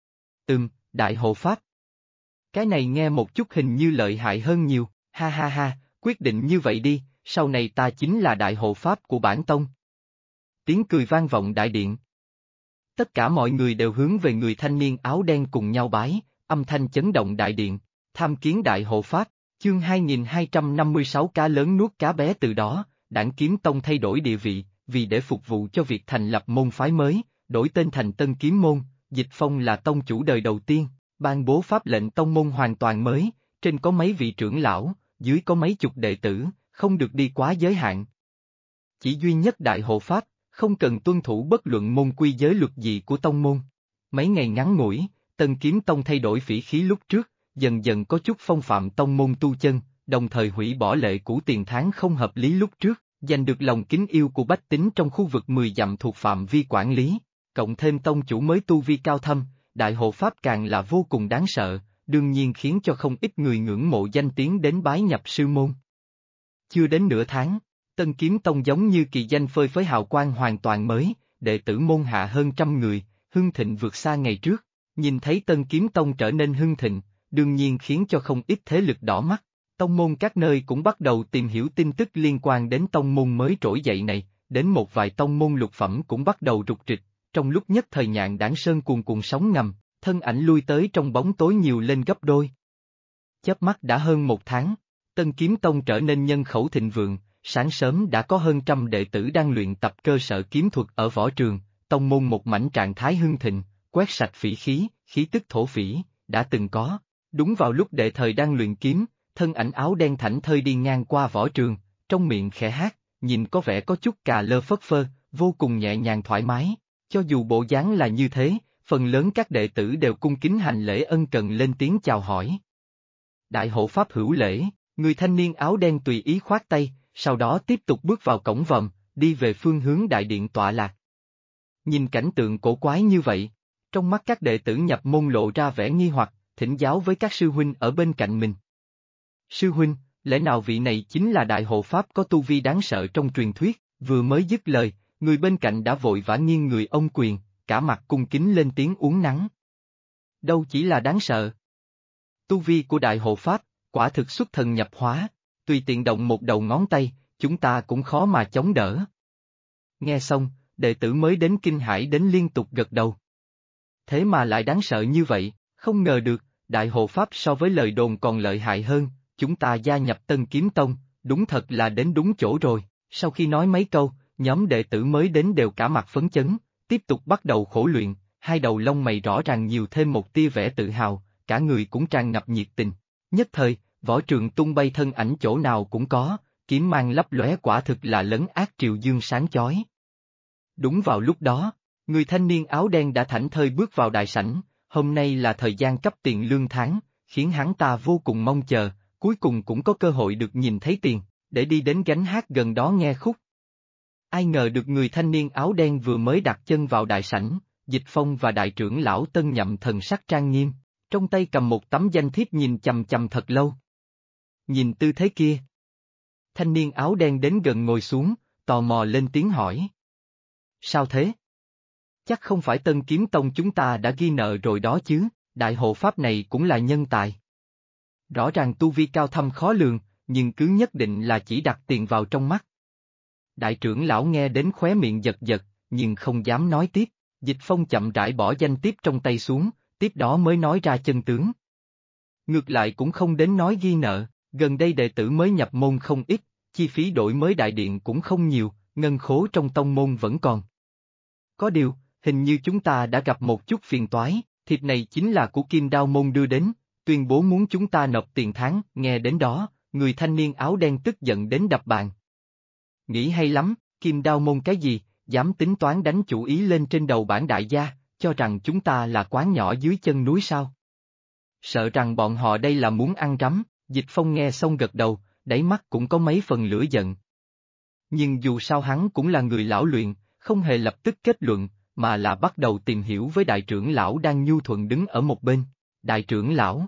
Đại hộ pháp. Cái này nghe một chút hình như lợi hại hơn nhiều, ha ha ha, quyết định như vậy đi, sau này ta chính là đại hộ pháp của bản tông. Tiếng cười vang vọng đại điện. Tất cả mọi người đều hướng về người thanh niên áo đen cùng nhau bái, âm thanh chấn động đại điện, tham kiến đại hộ pháp, chương 2256 cá lớn nuốt cá bé từ đó, Đảng Kiếm Tông thay đổi địa vị, vì để phục vụ cho việc thành lập môn phái mới, đổi tên thành Tân Kiếm Môn, Dịch Phong là tông chủ đời đầu tiên, ban bố pháp lệnh tông môn hoàn toàn mới, trên có mấy vị trưởng lão, dưới có mấy chục đệ tử, không được đi quá giới hạn. Chỉ duy nhất đại hộ pháp, không cần tuân thủ bất luận môn quy giới luật gì của tông môn. Mấy ngày ngắn ngủi, Tân Kiếm Tông thay đổi phỉ khí lúc trước, dần dần có chút phong phạm tông môn tu chân, đồng thời hủy bỏ lệ cũ tiền tháng không hợp lý lúc trước, giành được lòng kính yêu của bách tính trong khu vực 10 dặm thuộc phạm vi quản lý, cộng thêm tông chủ mới tu vi cao thâm, đại hộ pháp càng là vô cùng đáng sợ, đương nhiên khiến cho không ít người ngưỡng mộ danh tiếng đến bái nhập sư môn. Chưa đến nửa tháng, Tân Kiếm Tông giống như kỳ danh phơi phới hào quang hoàn toàn mới, đệ tử môn hạ hơn 100 người, hưng thịnh vượt xa ngày trước, nhìn thấy Tân Kiếm Tông trở nên hưng thịnh, đương nhiên khiến cho không ít thế lực đỏ mắt. Tông môn các nơi cũng bắt đầu tìm hiểu tin tức liên quan đến tông môn mới trỗi dậy này, đến một vài tông môn lục phẩm cũng bắt đầu rục rịch, trong lúc nhất thời Nhạn Đảng Sơn cuồn cuộn sóng ngầm, thân ảnh lui tới trong bóng tối nhiều lên gấp đôi. Chớp mắt đã hơn một tháng, Tân Kiếm Tông trở nên nhân khẩu thịnh vượng, sáng sớm đã có hơn 100 đệ tử đang luyện tập cơ sở kiếm thuật ở võ trường, tông môn một mảnh trạng thái hưng thịnh, quét sạch phỉ khí, khí tức thổ phỉ, đã từng có. Đúng vào lúc đệ thời đang luyện kiếm, thân ảnh áo đen thảnh thơi đi ngang qua võ trường, trong miệng khẽ hát, nhìn có vẻ có chút cà lơ phất phơ, vô cùng nhẹ nhàng thoải mái. Cho dù bộ dáng là như thế, phần lớn các đệ tử đều cung kính hành lễ ân cần lên tiếng chào hỏi. Đại hộ pháp hữu lễ, người thanh niên áo đen tùy ý khoát tay, sau đó tiếp tục bước vào cổng vòm, đi về phương hướng đại điện tọa lạc. Nhìn cảnh tượng cổ quái như vậy, trong mắt các đệ tử nhập môn lộ ra vẻ nghi hoặc, thỉnh giáo với các sư huynh ở bên cạnh mình. Sư huynh, lẽ nào vị này chính là đại hộ pháp có tu vi đáng sợ trong truyền thuyết? Vừa mới dứt lời, người bên cạnh đã vội vã nghiêng người ôm quyền, cả mặt cung kính lên tiếng uốn nắn. Đâu chỉ là đáng sợ. Tu vi của đại hộ pháp, quả thực xuất thần nhập hóa, tùy tiện động một đầu ngón tay, chúng ta cũng khó mà chống đỡ. Nghe xong, đệ tử mới đến kinh hãi đến liên tục gật đầu. Thế mà lại đáng sợ như vậy, không ngờ được, đại hộ pháp so với lời đồn còn lợi hại hơn, chúng ta gia nhập Tân Kiếm Tông, đúng thật là đến đúng chỗ rồi. Sau khi nói mấy câu, nhóm đệ tử mới đến đều cả mặt phấn chấn, tiếp tục bắt đầu khổ luyện, hai đầu lông mày rõ ràng nhiều thêm một tia vẻ tự hào, cả người cũng tràn ngập nhiệt tình. Nhất thời, võ trường tung bay thân ảnh chỗ nào cũng có, kiếm mang lấp lóe quả thực là lấn át triều dương sáng chói. Đúng vào lúc đó, người thanh niên áo đen đã thảnh thơi bước vào đại sảnh, hôm nay là thời gian cấp tiền lương tháng, khiến hắn ta vô cùng mong chờ, cuối cùng cũng có cơ hội được nhìn thấy tiền, để đi đến gánh hát gần đó nghe khúc. Ai ngờ được người thanh niên áo đen vừa mới đặt chân vào đại sảnh, Dịch Phong và đại trưởng lão Tân Nhậm thần sắc trang nghiêm, trong tay cầm một tấm danh thiếp nhìn chằm chằm thật lâu. Nhìn tư thế kia. Thanh niên áo đen đến gần ngồi xuống, tò mò lên tiếng hỏi. Sao thế? Chắc không phải Tân Kiếm Tông chúng ta đã ghi nợ rồi đó chứ, đại hộ pháp này cũng là nhân tài. Rõ ràng tu vi cao thâm khó lường, nhưng cứ nhất định là chỉ đặt tiền vào trong mắt. Đại trưởng lão nghe đến khóe miệng giật giật, nhưng không dám nói tiếp, Dịch Phong chậm rãi bỏ danh tiếp trong tay xuống, tiếp đó mới nói ra chân tướng. Ngược lại cũng không đến nói ghi nợ, gần đây đệ tử mới nhập môn không ít, chi phí đổi mới đại điện cũng không nhiều, ngân khố trong tông môn vẫn còn. Có điều, hình như chúng ta đã gặp một chút phiền toái, thiệp này chính là của Kim Đao Môn đưa đến, tuyên bố muốn chúng ta nộp tiền tháng, nghe đến đó, người thanh niên áo đen tức giận đến đập bàn. Nghĩ hay lắm, Kim Đao Môn cái gì, dám tính toán đánh chủ ý lên trên đầu bản đại gia, cho rằng chúng ta là quán nhỏ dưới chân núi sao? Sợ rằng bọn họ đây là muốn ăn rắm, Dịch Phong nghe xong gật đầu, đáy mắt cũng có mấy phần lửa giận. Nhưng dù sao hắn cũng là người lão luyện, không hề lập tức kết luận, mà là bắt đầu tìm hiểu với đại trưởng lão đang nhu thuận đứng ở một bên. Đại trưởng lão,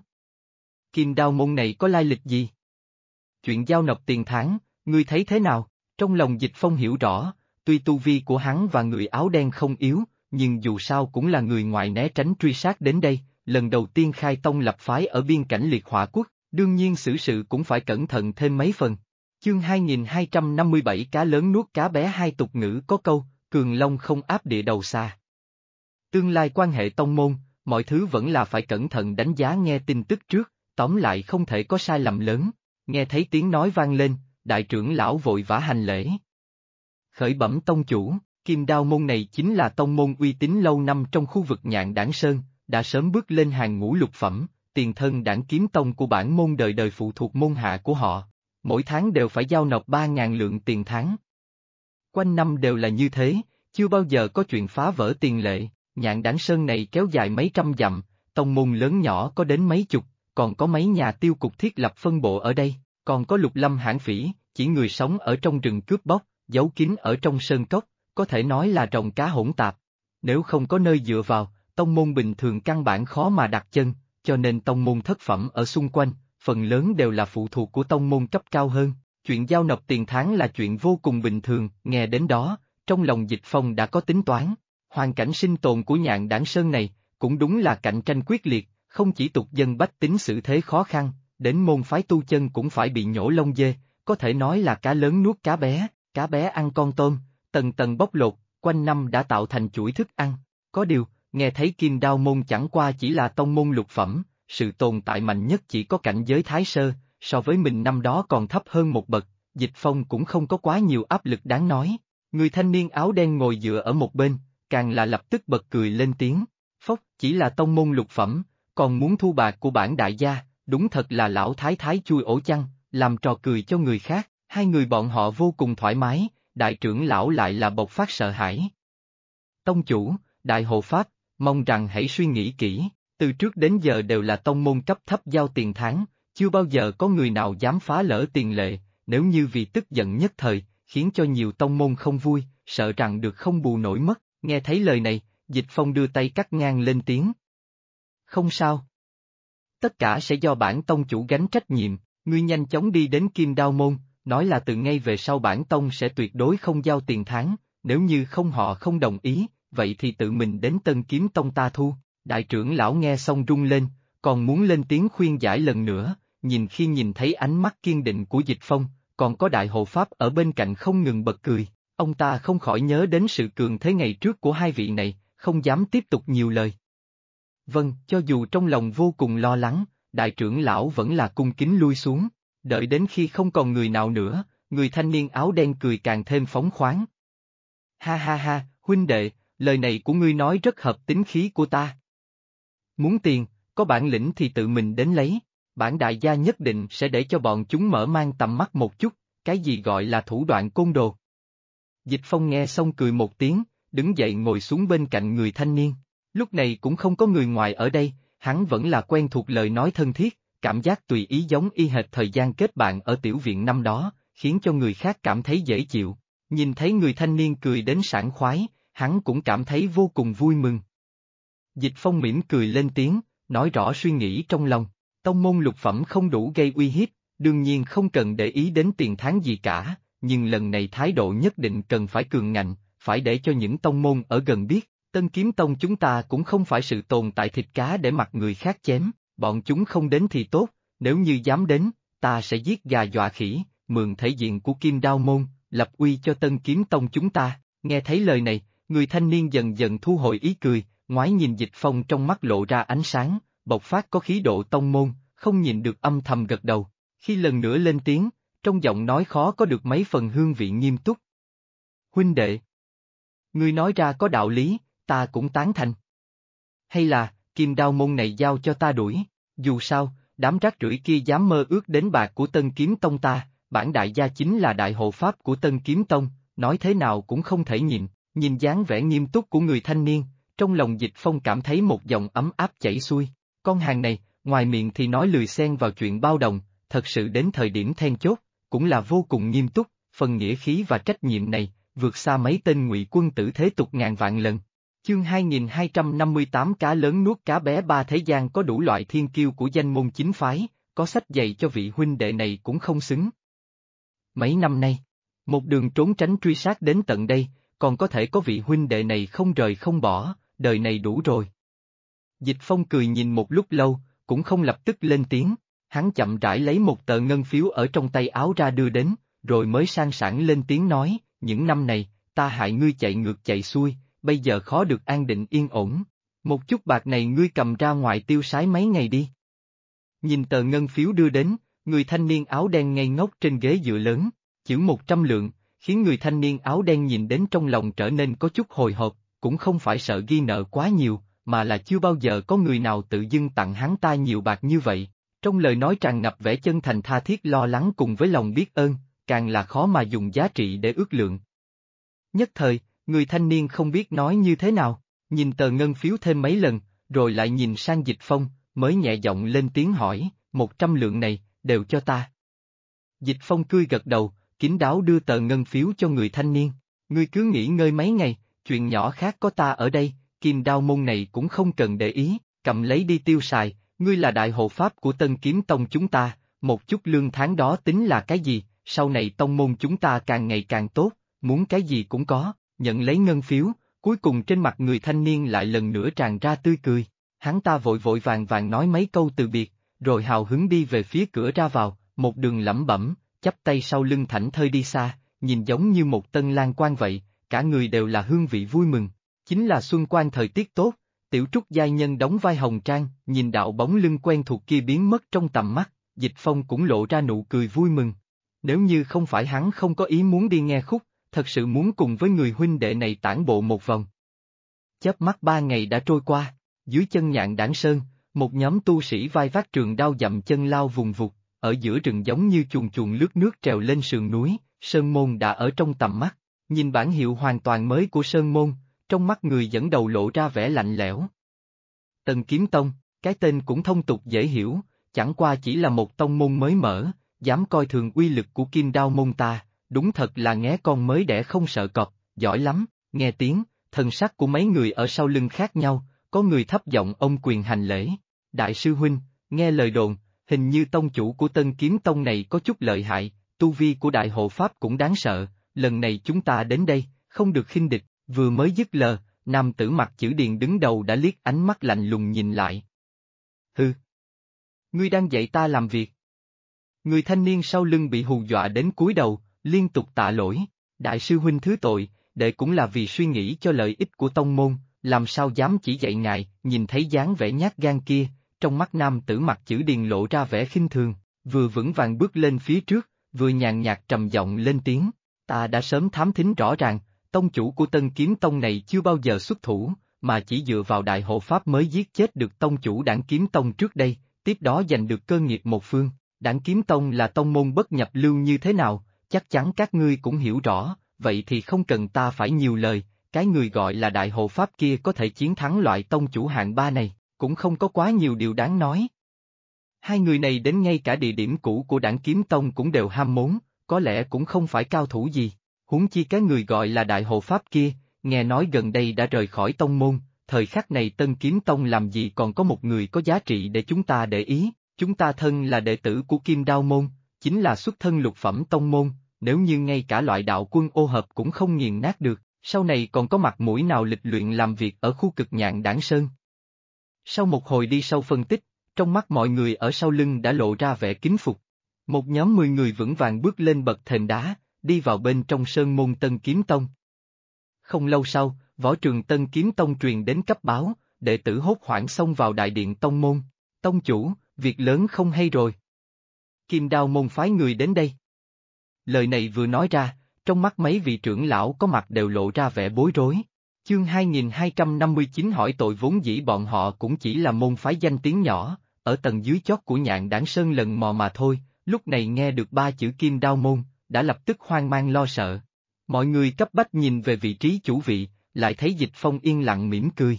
Kim Đao Môn này có lai lịch gì? Chuyện giao nộp tiền tháng, ngươi thấy thế nào? Trong lòng Dịch Phong hiểu rõ, tuy tu vi của hắn và người áo đen không yếu, nhưng dù sao cũng là người ngoài né tránh truy sát đến đây, lần đầu tiên khai tông lập phái ở biên cảnh liệt hỏa quốc, đương nhiên xử sự cũng phải cẩn thận thêm mấy phần. Chương 2257 cá lớn nuốt cá bé hai tục ngữ có câu, cường long không áp địa đầu xa. Tương lai quan hệ tông môn, mọi thứ vẫn là phải cẩn thận đánh giá nghe tin tức trước, tóm lại không thể có sai lầm lớn. Nghe thấy tiếng nói vang lên, đại trưởng lão vội vã hành lễ. Khởi bẩm tông chủ, Kim Đao Môn này chính là tông môn uy tín lâu năm trong khu vực Nhạn Đảng Sơn, đã sớm bước lên hàng ngũ lục phẩm, tiền thân Đảng Kiếm Tông của bản môn đời đời phụ thuộc môn hạ của họ, mỗi tháng đều phải giao nộp 3.000 lượng tiền tháng. Quanh năm đều là như thế, chưa bao giờ có chuyện phá vỡ tiền lệ, Nhạn Đảng Sơn này kéo dài mấy trăm dặm, tông môn lớn nhỏ có đến mấy chục, còn có mấy nhà tiêu cục thiết lập phân bộ ở đây, còn có Lục Lâm hãn phỉ, chỉ người sống ở trong rừng cướp bóc, giấu kín ở trong sơn cốc, có thể nói là rồng cá hỗn tạp. Nếu không có nơi dựa vào, tông môn bình thường căn bản khó mà đặt chân, cho nên tông môn thất phẩm ở xung quanh, phần lớn đều là phụ thuộc của tông môn cấp cao hơn. Chuyện giao nộp tiền tháng là chuyện vô cùng bình thường, nghe đến đó, trong lòng Dịch Phong đã có tính toán. Hoàn cảnh sinh tồn của Nhạn Đảng Sơn này, cũng đúng là cạnh tranh quyết liệt, không chỉ tục dân bách tính xử thế khó khăn, đến môn phái tu chân cũng phải bị nhổ lông dê, có thể nói là cá lớn nuốt cá bé ăn con tôm, tầng tầng bóc lột, quanh năm đã tạo thành chuỗi thức ăn. Có điều, nghe thấy Kim Đao Môn chẳng qua chỉ là tông môn lục phẩm, sự tồn tại mạnh nhất chỉ có cảnh giới thái sơ, so với mình năm đó còn thấp hơn một bậc, Dịch Phong cũng không có quá nhiều áp lực đáng nói. Người thanh niên áo đen ngồi dựa ở một bên, càng là lập tức bật cười lên tiếng, phốc, chỉ là tông môn lục phẩm, còn muốn thu bạc của bản đại gia, đúng thật là lão thái thái chui ổ chăn, làm trò cười cho người khác, hai người bọn họ vô cùng thoải mái, đại trưởng lão lại là bộc phát sợ hãi. Tông chủ, đại hộ pháp, mong rằng hãy suy nghĩ kỹ, từ trước đến giờ đều là tông môn cấp thấp giao tiền tháng, chưa bao giờ có người nào dám phá lỡ tiền lệ, nếu như vì tức giận nhất thời, khiến cho nhiều tông môn không vui, sợ rằng được không bù nổi mất, nghe thấy lời này, Dịch Phong đưa tay cắt ngang lên tiếng. Không sao. Tất cả sẽ do bản tông chủ gánh trách nhiệm, ngươi nhanh chóng đi đến Kim Đao Môn, nói là từ ngay về sau bản tông sẽ tuyệt đối không giao tiền tháng, nếu như họ không đồng ý, vậy thì tự mình đến Tân Kiếm Tông ta thu. Đại trưởng lão nghe xong rung lên, còn muốn lên tiếng khuyên giải lần nữa, nhìn thấy ánh mắt kiên định của Dịch Phong, còn có đại hộ pháp ở bên cạnh không ngừng bật cười, ông ta không khỏi nhớ đến sự cường thế ngày trước của hai vị này, không dám tiếp tục nhiều lời. Vâng, cho dù trong lòng vô cùng lo lắng, đại trưởng lão vẫn là cung kính lui xuống, đợi đến khi không còn người nào nữa, người thanh niên áo đen cười càng thêm phóng khoáng. Ha ha ha, huynh đệ, lời này của ngươi nói rất hợp tính khí của ta. Muốn tiền, có bản lĩnh thì tự mình đến lấy, bản đại gia nhất định sẽ để cho bọn chúng mở mang tầm mắt một chút, cái gì gọi là thủ đoạn côn đồ. Dịch Phong nghe xong cười một tiếng, đứng dậy ngồi xuống bên cạnh người thanh niên. Lúc này cũng không có người ngoài ở đây, hắn vẫn là quen thuộc lời nói thân thiết, cảm giác tùy ý giống y hệt thời gian kết bạn ở tiểu viện năm đó, khiến cho người khác cảm thấy dễ chịu. Nhìn thấy người thanh niên cười đến sảng khoái, hắn cũng cảm thấy vô cùng vui mừng. Dịch Phong mỉm cười lên tiếng, nói rõ suy nghĩ trong lòng, tông môn lục phẩm không đủ gây uy hiếp, đương nhiên không cần để ý đến tiền tháng gì cả, nhưng lần này thái độ nhất định cần phải cường ngạnh, phải để cho những tông môn ở gần biết, Tân Kiếm Tông chúng ta cũng không phải sự tồn tại thịt cá để mặc người khác chém, bọn chúng không đến thì tốt, nếu như dám đến, ta sẽ giết gà dọa khỉ, mượn thể diện của Kim Đao Môn, lập uy cho Tân Kiếm Tông chúng ta. Nghe thấy lời này, người thanh niên dần dần thu hồi ý cười, ngoái nhìn Dịch Phong trong mắt lộ ra ánh sáng, bộc phát có khí độ tông môn, không nhìn được âm thầm gật đầu, khi lần nữa lên tiếng, trong giọng nói khó có được mấy phần hương vị nghiêm túc. Huynh đệ, ngươi nói ra có đạo lý, ta cũng tán thành. Hay là, Kim Đao Môn này giao cho ta đuổi, dù sao, đám rác rưởi kia dám mơ ước đến bạc của Tân Kiếm Tông ta, bản đại gia chính là đại hộ pháp của Tân Kiếm Tông, nói thế nào cũng không thể nhịn, nhìn dáng vẻ nghiêm túc của người thanh niên, trong lòng Dịch Phong cảm thấy một dòng ấm áp chảy xuôi, con hàng này, ngoài miệng thì nói lười xen vào chuyện bao đồng, thật sự đến thời điểm then chốt, cũng là vô cùng nghiêm túc, phần nghĩa khí và trách nhiệm này, vượt xa mấy tên ngụy quân tử thế tục ngàn vạn lần. Chương 2258 cá lớn nuốt cá bé ba thế gian có đủ loại thiên kiêu của danh môn chính phái, có sách dạy cho vị huynh đệ này cũng không xứng. Mấy năm nay, một đường trốn tránh truy sát đến tận đây, còn có thể có vị huynh đệ này không rời không bỏ, đời này đủ rồi. Dịch Phong cười nhìn một lúc lâu, cũng không lập tức lên tiếng, hắn chậm rãi lấy một tờ ngân phiếu ở trong tay áo ra đưa đến, rồi mới sang sảng lên tiếng nói, những năm này, ta hại ngươi chạy ngược chạy xuôi, bây giờ khó được an định yên ổn, một chút bạc này ngươi cầm ra ngoài tiêu xái mấy ngày đi. Nhìn tờ ngân phiếu đưa đến, người thanh niên áo đen ngây ngốc trên ghế dựa lớn, chữ 100 lượng, khiến người thanh niên áo đen nhìn đến trong lòng trở nên có chút hồi hộp, cũng không phải sợ ghi nợ quá nhiều, mà là chưa bao giờ có người nào tự dưng tặng hắn ta nhiều bạc như vậy. Trong lời nói tràn ngập vẻ chân thành tha thiết lo lắng cùng với lòng biết ơn, càng là khó mà dùng giá trị để ước lượng. Nhất thời, người thanh niên không biết nói như thế nào, nhìn tờ ngân phiếu thêm mấy lần, rồi lại nhìn sang Dịch Phong, mới nhẹ giọng lên tiếng hỏi, 100 lượng này, đều cho ta. Dịch Phong cười gật đầu, kín đáo đưa tờ ngân phiếu cho người thanh niên, ngươi cứ nghỉ ngơi mấy ngày, chuyện nhỏ khác có ta ở đây, Kim Đao Môn này cũng không cần để ý, cầm lấy đi tiêu xài, ngươi là đại hộ pháp của Tân Kiếm Tông chúng ta, một chút lương tháng đó tính là cái gì, sau này tông môn chúng ta càng ngày càng tốt, muốn cái gì cũng có, nhận lấy ngân phiếu, cuối cùng trên mặt người thanh niên lại lần nữa tràn ra tươi cười, hắn ta vội vội vàng vàng nói mấy câu từ biệt, rồi hào hứng đi về phía cửa ra vào, một đường lẩm bẩm, chắp tay sau lưng thảnh thơi đi xa, nhìn giống như một tân lang quan vậy, cả người đều là hương vị vui mừng, chính là xuân quan thời tiết tốt. Tiểu Trúc giai nhân đóng vai Hồng Trang, nhìn đạo bóng lưng quen thuộc kia biến mất trong tầm mắt, Dịch Phong cũng lộ ra nụ cười vui mừng. Nếu như không phải hắn không có ý muốn đi nghe khúc, thật sự muốn cùng với người huynh đệ này tản bộ một vòng. Chớp mắt 3 ngày đã trôi qua, dưới chân Nhạn Đản Sơn, Một nhóm tu sĩ vai vác trường đao dậm chân lao vùng vụt, ở giữa rừng giống như chuồn chuồn lướt nước trèo lên sườn núi, Sơn Môn đã ở trong tầm mắt. Nhìn bản hiệu hoàn toàn mới của Sơn Môn, trong mắt người dẫn đầu lộ ra vẻ lạnh lẽo. Tần Kiếm Tông, cái tên cũng thông tục dễ hiểu, chẳng qua chỉ là một tông môn mới mở, dám coi thường uy lực của Kim Đao môn ta, đúng thật là nghé con mới đẻ không sợ cọp, giỏi lắm. Nghe tiếng, thần sắc của mấy người ở sau lưng khác nhau, có người thấp giọng ôm quyền hành lễ. Đại sư huynh, nghe lời đồn, hình như tông chủ của Tân Kiếm Tông này có chút lợi hại, tu vi của đại hộ pháp cũng đáng sợ, lần này chúng ta đến đây, không được khinh địch. Vừa mới dứt lời, nam tử mặt chữ Điền đứng đầu đã liếc ánh mắt lạnh lùng nhìn lại. Hừ! Ngươi đang dạy ta làm việc. Người thanh niên sau lưng bị hù dọa đến cúi đầu, liên tục tạ lỗi. Đại sư huynh thứ tội, đệ cũng là vì suy nghĩ cho lợi ích của tông môn, làm sao dám chỉ dạy ngài. Nhìn thấy dáng vẻ nhát gan kia, trong mắt nam tử mặt chữ Điền lộ ra vẻ khinh thường, vừa vững vàng bước lên phía trước, vừa nhàn nhạt trầm giọng lên tiếng. Ta đã sớm thám thính rõ ràng, tông chủ của Tân Kiếm Tông này chưa bao giờ xuất thủ, mà chỉ dựa vào đại hộ pháp mới giết chết được tông chủ Đảng Kiếm Tông trước đây, tiếp đó giành được cơ nghiệp một phương. Đảng Kiếm Tông là tông môn bất nhập lưu như thế nào, chắc chắn các ngươi cũng hiểu rõ, vậy thì không cần ta phải nhiều lời, cái người gọi là đại hộ pháp kia có thể chiến thắng loại tông chủ hạng ba này, cũng không có quá nhiều điều đáng nói. Hai người này đến ngay cả địa điểm cũ của Đảng Kiếm Tông cũng đều ham muốn, có lẽ cũng không phải cao thủ gì, huống chi cái người gọi là đại hộ pháp kia, nghe nói gần đây đã rời khỏi tông môn, thời khắc này Tân Kiếm Tông làm gì còn có một người có giá trị để chúng ta để ý, chúng ta thân là đệ tử của Kim Đao môn, chính là xuất thân lục phẩm tông môn, nếu như ngay cả loại đạo quân ô hợp cũng không nghiền nát được, sau này còn có mặt mũi nào lịch luyện làm việc ở khu cực nhạn Đảng Sơn. Sau một hồi đi sâu phân tích, trong mắt mọi người ở sau lưng đã lộ ra vẻ kính phục. Một nhóm 10 người vững vàng bước lên bậc thềm đá, đi vào bên trong sơn môn Tân Kiếm Tông. Không lâu sau, võ trường Tân Kiếm Tông truyền đến cấp báo, đệ tử hốt hoảng xông vào đại điện tông môn. Tông chủ, việc lớn không hay rồi. Kim Đao môn phái người đến đây. Lời này vừa nói ra, trong mắt mấy vị trưởng lão có mặt đều lộ ra vẻ bối rối. Chương 2259 hỏi tội vốn dĩ bọn họ cũng chỉ là môn phái danh tiếng nhỏ, ở tầng dưới chót của Nhạn Đảng Sơn lần mò mà thôi, lúc này nghe được ba chữ Kim Đao môn, đã lập tức hoang mang lo sợ. Mọi người cấp bách nhìn về vị trí chủ vị, lại thấy Dịch Phong yên lặng mỉm cười.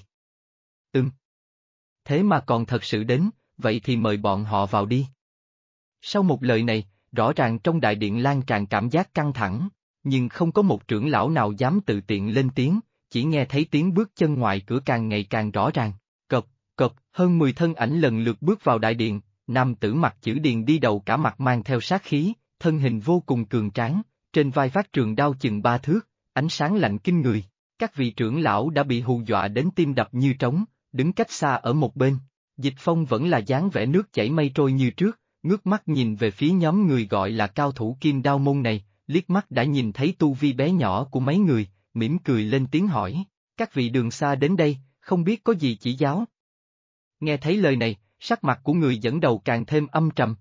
Thế mà còn thật sự đến, vậy thì mời bọn họ vào đi. Sau một lời này, rõ ràng trong đại điện lan tràn cảm giác căng thẳng, nhưng không có một trưởng lão nào dám tự tiện lên tiếng, chỉ nghe thấy tiếng bước chân ngoài cửa càng ngày càng rõ ràng. Cộp, cộp, hơn 10 thân ảnh lần lượt bước vào đại điện, nam tử mặt chữ Điền đi đầu cả mặt mang theo sát khí, thân hình vô cùng cường tráng, trên vai vác trường đao chừng 3 thước, ánh sáng lạnh kinh người. Các vị trưởng lão đã bị hù dọa đến tim đập như trống, đứng cách xa ở một bên. Dịch Phong vẫn là dáng vẻ nước chảy mây trôi như trước, ngước mắt nhìn về phía nhóm người gọi là cao thủ Kim Đao môn này, liếc mắt đã nhìn thấy tu vi bé nhỏ của mấy người, mỉm cười lên tiếng hỏi, các vị đường xa đến đây, không biết có gì chỉ giáo. Nghe thấy lời này, sắc mặt của người dẫn đầu càng thêm âm trầm.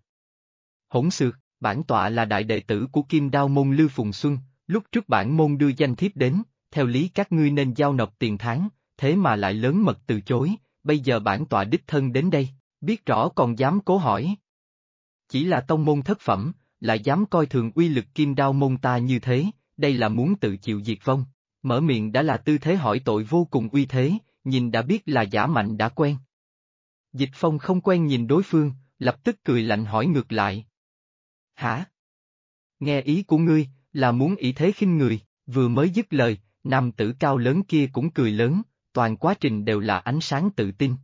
Hỗn xược, bản tọa là đại đệ tử của Kim Đao môn Lưu Phùng Xuân, lúc trước bản môn đưa danh thiếp đến, theo lý các ngươi nên giao nộp tiền tháng, thế mà lại lớn mật từ chối, bây giờ bản tọa đích thân đến đây, biết rõ còn dám cố hỏi. Chỉ là tông môn thất phẩm, lại dám coi thường uy lực Kim Đao môn ta như thế, đây là muốn tự chịu diệt vong, mở miệng đã là tư thế hỏi tội vô cùng uy thế, nhìn đã biết là giả mạnh đã quen. Dịch Phong không quen nhìn đối phương, lập tức cười lạnh hỏi ngược lại. Hả? Nghe ý của ngươi, là muốn ỷ thế khinh người, vừa mới dứt lời, nam tử cao lớn kia cũng cười lớn, toàn quá trình đều là ánh sáng tự tin.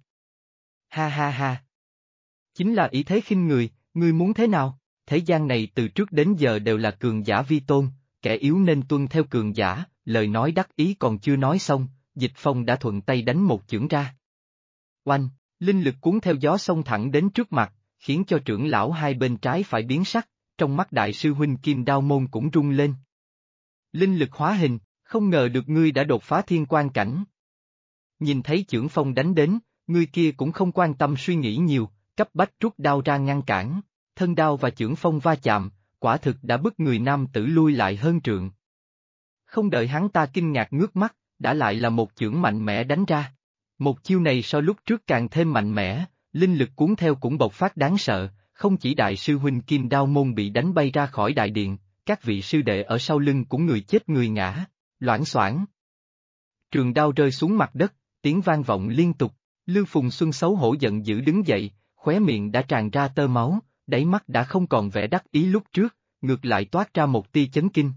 Ha ha ha. Chính là ỷ thế khinh người, ngươi muốn thế nào? Thế gian này từ trước đến giờ đều là cường giả vi tôn, kẻ yếu nên tuân theo cường giả, lời nói đắc ý còn chưa nói xong, Dịch Phong đã thuận tay đánh một chưởng ra. Oanh, linh lực cuốn theo gió xông thẳng đến trước mặt, khiến cho trưởng lão hai bên trái phải biến sắc, trong mắt đại sư huynh Kim Đao môn cũng rung lên. Linh lực hóa hình, không ngờ được ngươi đã đột phá thiên quan cảnh. Nhìn thấy chưởng phong đánh đến, ngươi kia cũng không quan tâm suy nghĩ nhiều, cấp bách rút đao ra ngăn cản, thân đao và chưởng phong va chạm, quả thực đã bức người nam tử lui lại hơn trượng. Không đợi hắn ta kinh ngạc ngước mắt, đã lại là một chưởng mạnh mẽ đánh ra. Một chiêu này so lúc trước càng thêm mạnh mẽ, linh lực cuốn theo cũng bộc phát đáng sợ, không chỉ đại sư huynh Kim Đao Môn bị đánh bay ra khỏi đại điện, các vị sư đệ ở sau lưng cũng người chết người ngã, loảng xoảng. Trường đao rơi xuống mặt đất, tiếng vang vọng liên tục, Lưu Phùng Xuân xấu hổ giận dữ đứng dậy, khóe miệng đã tràn ra tơ máu, đáy mắt đã không còn vẻ đắc ý lúc trước, ngược lại toát ra một tia chấn kinh.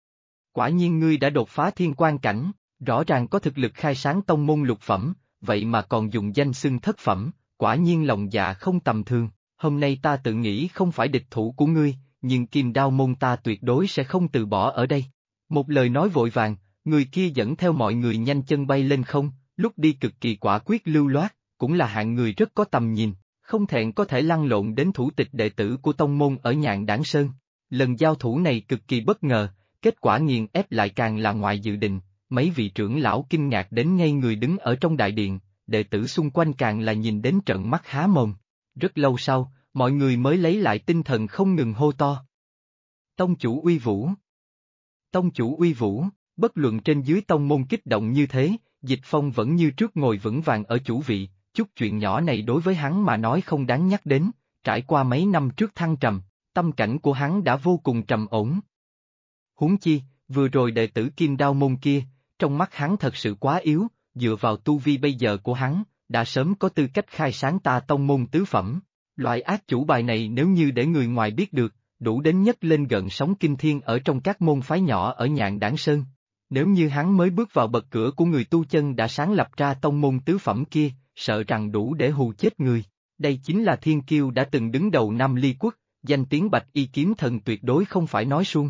Quả nhiên ngươi đã đột phá thiên quan cảnh, rõ ràng có thực lực khai sáng tông môn lục phẩm, vậy mà còn dùng danh xưng thất phẩm, quả nhiên lòng dạ không tầm thường, hôm nay ta tự nghĩ không phải địch thủ của ngươi, nhưng Kim Đao Môn ta tuyệt đối sẽ không từ bỏ ở đây. Một lời nói vội vàng, người kia dẫn theo mọi người nhanh chân bay lên không, lúc đi cực kỳ quả quyết lưu loát, cũng là hạng người rất có tầm nhìn, không thẹn có thể lăn lộn đến thủ tịch đệ tử của tông môn ở Nhạn Đảng Sơn. Lần giao thủ này cực kỳ bất ngờ, kết quả nghiền ép lại càng là ngoài dự định, mấy vị trưởng lão kinh ngạc đến ngay người đứng ở trong đại điện, đệ tử xung quanh càng là nhìn đến trợn mắt há mồm. Rất lâu sau, mọi người mới lấy lại tinh thần không ngừng hô to. Tông chủ uy vũ! Tông chủ uy vũ! Bất luận trên dưới tông môn kích động như thế, Dịch Phong vẫn như trước ngồi vững vàng ở chủ vị, chút chuyện nhỏ này đối với hắn mà nói không đáng nhắc đến, trải qua mấy năm trước thăng trầm, tâm cảnh của hắn đã vô cùng trầm ổn. Huống chi, vừa rồi đệ tử Kim Đao Môn kia, trong mắt hắn thật sự quá yếu, dựa vào tu vi bây giờ của hắn, đã sớm có tư cách khai sáng ta tông môn tứ phẩm. Loại ác chủ bài này nếu như để người ngoài biết được, đủ đến nhấc lên gợn sóng kinh thiên ở trong các môn phái nhỏ ở Nhạn Đảng Sơn. Nếu như hắn mới bước vào bậc cửa của người tu chân đã sáng lập ra tông môn tứ phẩm kia, sợ rằng đủ để hù chết người. Đây chính là thiên kiêu đã từng đứng đầu Nam Ly Quốc, danh tiếng Bạch Y Kiếm Thần tuyệt đối không phải nói suông.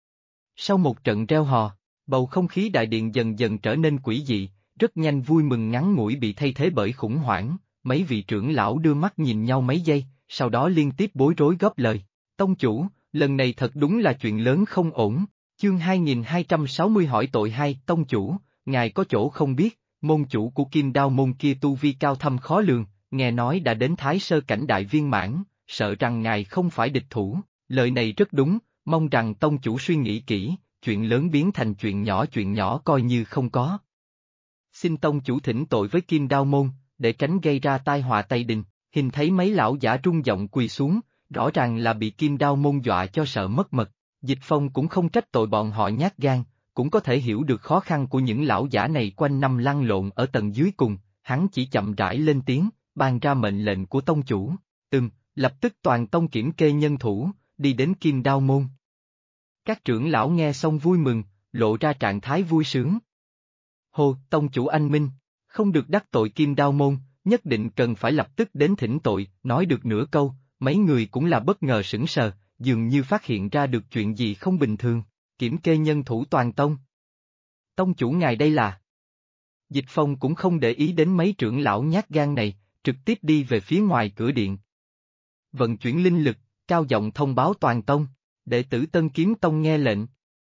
Sau một trận reo hò, bầu không khí đại điện dần dần trở nên quỷ dị, rất nhanh vui mừng ngắn ngủi bị thay thế bởi khủng hoảng, mấy vị trưởng lão đưa mắt nhìn nhau mấy giây, sau đó liên tiếp bối rối góp lời. Tông chủ, lần này thật đúng là chuyện lớn không ổn. Chương 2260 hỏi tội hai. Tông chủ, ngài có chỗ không biết, môn chủ của Kim Đao Môn kia tu vi cao thâm khó lường, nghe nói đã đến Thái Sơ cảnh đại viên mãn, sợ rằng ngài không phải địch thủ, lời này rất đúng, mong rằng tông chủ suy nghĩ kỹ, chuyện lớn biến thành chuyện nhỏ coi như không có. Xin tông chủ thỉnh tội với Kim Đao Môn, để tránh gây ra tai họa Tây Đình. Hình thấy mấy lão giả rung giọng quỳ xuống, rõ ràng là bị Kim Đao Môn dọa cho sợ mất mật. Dịch Phong cũng không trách tội bọn họ nhát gan, cũng có thể hiểu được khó khăn của những lão giả này quanh năm lăn lộn ở tầng dưới cùng, hắn chỉ chậm rãi lên tiếng, ban ra mệnh lệnh của tông chủ. Lập tức toàn tông kiểm kê nhân thủ, đi đến Kim Đao Môn. Các trưởng lão nghe xong vui mừng, lộ ra trạng thái vui sướng. Hồ, tông chủ anh minh, không được đắc tội Kim Đao Môn, nhất định cần phải lập tức đến thỉnh tội. Nói được nửa câu, mấy người cũng là bất ngờ sững sờ, dường như phát hiện ra được chuyện gì không bình thường. Kiểm kê nhân thủ toàn tông. Tông chủ ngài đây là... Dịch Phong cũng không để ý đến mấy trưởng lão nhát gan này, trực tiếp đi về phía ngoài cửa điện. Vận chuyển linh lực, cao giọng thông báo toàn tông, đệ tử Tân Kiếm Tông nghe lệnh.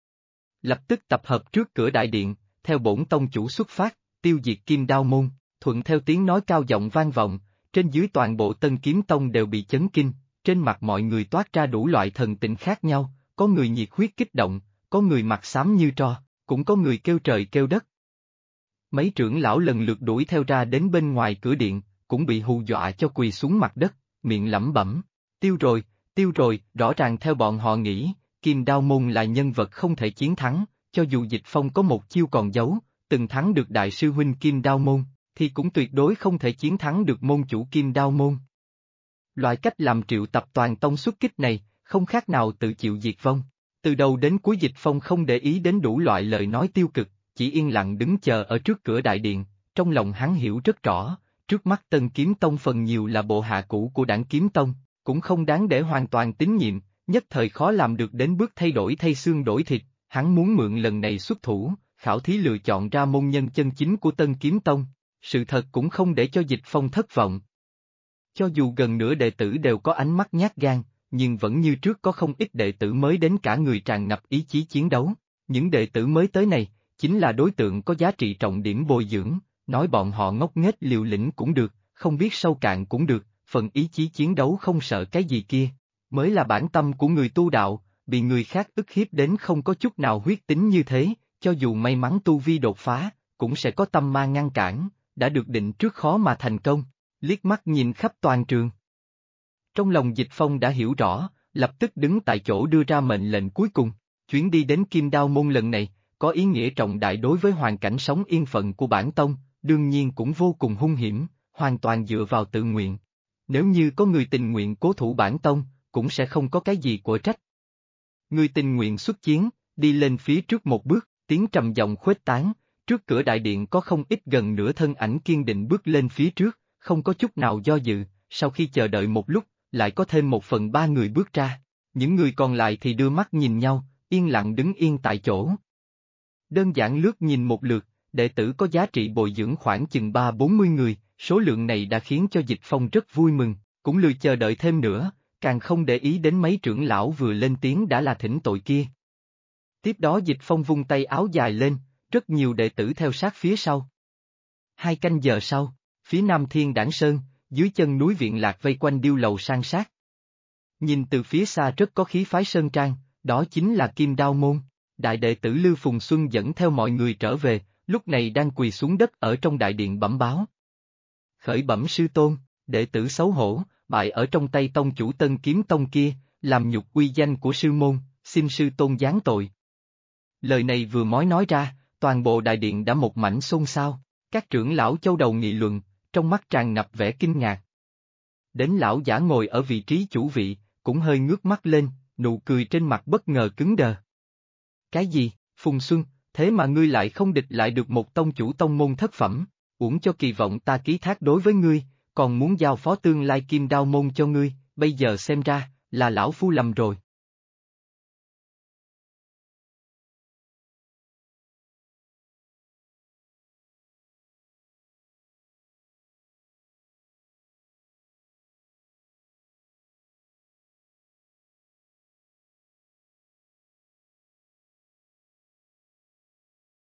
Lập tức tập hợp trước cửa đại điện, theo bổn tông chủ xuất phát, tiêu diệt Kim Đao Môn. Thuận theo tiếng nói cao giọng vang vọng, trên dưới toàn bộ Tân Kiếm Tông đều bị chấn kinh, trên mặt mọi người toát ra đủ loại thần tình khác nhau, có người nhiệt huyết kích động, có người mặt xám như tro, cũng có người kêu trời kêu đất. Mấy trưởng lão lần lượt đuổi theo ra đến bên ngoài cửa điện, cũng bị hù dọa cho quỳ xuống mặt đất, miệng lẩm bẩm, tiêu rồi, rõ ràng theo bọn họ nghĩ, Kim Đao Môn là nhân vật không thể chiến thắng, cho dù Dịch Phong có một chiêu còn giấu, từng thắng được đại sư huynh Kim Đao Môn, thì cũng tuyệt đối không thể chiến thắng được môn chủ Kim Đao Môn. Loại cách làm triệu tập toàn tông xuất kích này, không khác nào tự chịu diệt vong. Từ đầu đến cuối Dịch Phong không để ý đến đủ loại lời nói tiêu cực, chỉ yên lặng đứng chờ ở trước cửa đại điện, trong lòng hắn hiểu rất rõ, trước mắt Tân Kiếm Tông phần nhiều là bộ hạ cũ của Đảng Kiếm Tông, cũng không đáng để hoàn toàn tín nhiệm, nhất thời khó làm được đến bước thay đổi thay xương đổi thịt, hắn muốn mượn lần này xuất thủ, khảo thí lựa chọn ra môn nhân chân chính của Tân Kiếm Tông, sự thật cũng không để cho Dịch Phong thất vọng. Cho dù gần nửa đệ tử đều có ánh mắt nhát gan, nhưng vẫn như trước có không ít đệ tử mới đến cả người tràn ngập ý chí chiến đấu. Những đệ tử mới tới này, chính là đối tượng có giá trị trọng điểm bồi dưỡng, nói bọn họ ngốc nghếch liều lĩnh cũng được, không biết sâu cạn cũng được, phần ý chí chiến đấu không sợ cái gì kia, mới là bản tâm của người tu đạo, bị người khác ức hiếp đến không có chút nào huyết tính như thế, cho dù may mắn tu vi đột phá, cũng sẽ có tâm ma ngăn cản, đã được định trước khó mà thành công. liếc mắt nhìn khắp toàn trường. Trong lòng Dịch Phong đã hiểu rõ, lập tức đứng tại chỗ đưa ra mệnh lệnh cuối cùng. Chuyến đi đến Kim Đao Môn lần này, có ý nghĩa trọng đại đối với hoàn cảnh sống yên phận của bản tông, đương nhiên cũng vô cùng hung hiểm, hoàn toàn dựa vào tự nguyện. Nếu như có người tình nguyện cố thủ bản tông, cũng sẽ không có cái gì của trách. Người tình nguyện xuất chiến, đi lên phía trước một bước, tiếng trầm giọng khuếch tán, trước cửa đại điện có không ít gần nửa thân ảnh kiên định bước lên phía trước, không có chút nào do dự, sau khi chờ đợi một lúc, lại có thêm 1/3 người bước ra. Những người còn lại thì đưa mắt nhìn nhau, yên lặng đứng yên tại chỗ. Đơn giản lướt nhìn một lượt, đệ tử có giá trị bồi dưỡng khoảng chừng 30-40 người, số lượng này đã khiến cho Dịch Phong rất vui mừng, cũng lười chờ đợi thêm nữa, càng không để ý đến mấy trưởng lão vừa lên tiếng đã là thỉnh tội kia. Tiếp đó Dịch Phong vung tay áo dài lên, rất nhiều đệ tử theo sát phía sau. 2 canh giờ sau, phía nam Thiên Đản Sơn, dưới chân núi Viện Lạc vây quanh điêu lầu san sát. Nhìn từ phía xa rất có khí phái sơn trang, đó chính là Kim Đao Môn. Đại đệ tử Lưu Phùng Xuân dẫn theo mọi người trở về, lúc này đang quỳ xuống đất ở trong đại điện bẩm báo. Khởi bẩm sư tôn, đệ tử xấu hổ, bại ở trong tay tông chủ Tân Kiếm Tông kia, làm nhục uy danh của sư môn, xin sư tôn giáng tội. Lời này vừa mới nói ra, toàn bộ đại điện đã một mảnh xôn xao, các trưởng lão châu đầu nghị luận, trong mắt tràn ngập vẻ kinh ngạc. Đến lão giả ngồi ở vị trí chủ vị, cũng hơi ngước mắt lên, nụ cười trên mặt bất ngờ cứng đờ. Cái gì, Phùng Xuân, thế mà ngươi lại không địch lại được một tông chủ tông môn thất phẩm, uổng cho kỳ vọng ta ký thác đối với ngươi, còn muốn giao phó tương lai Kim Đao Môn cho ngươi, bây giờ xem ra, là lão phu lầm rồi.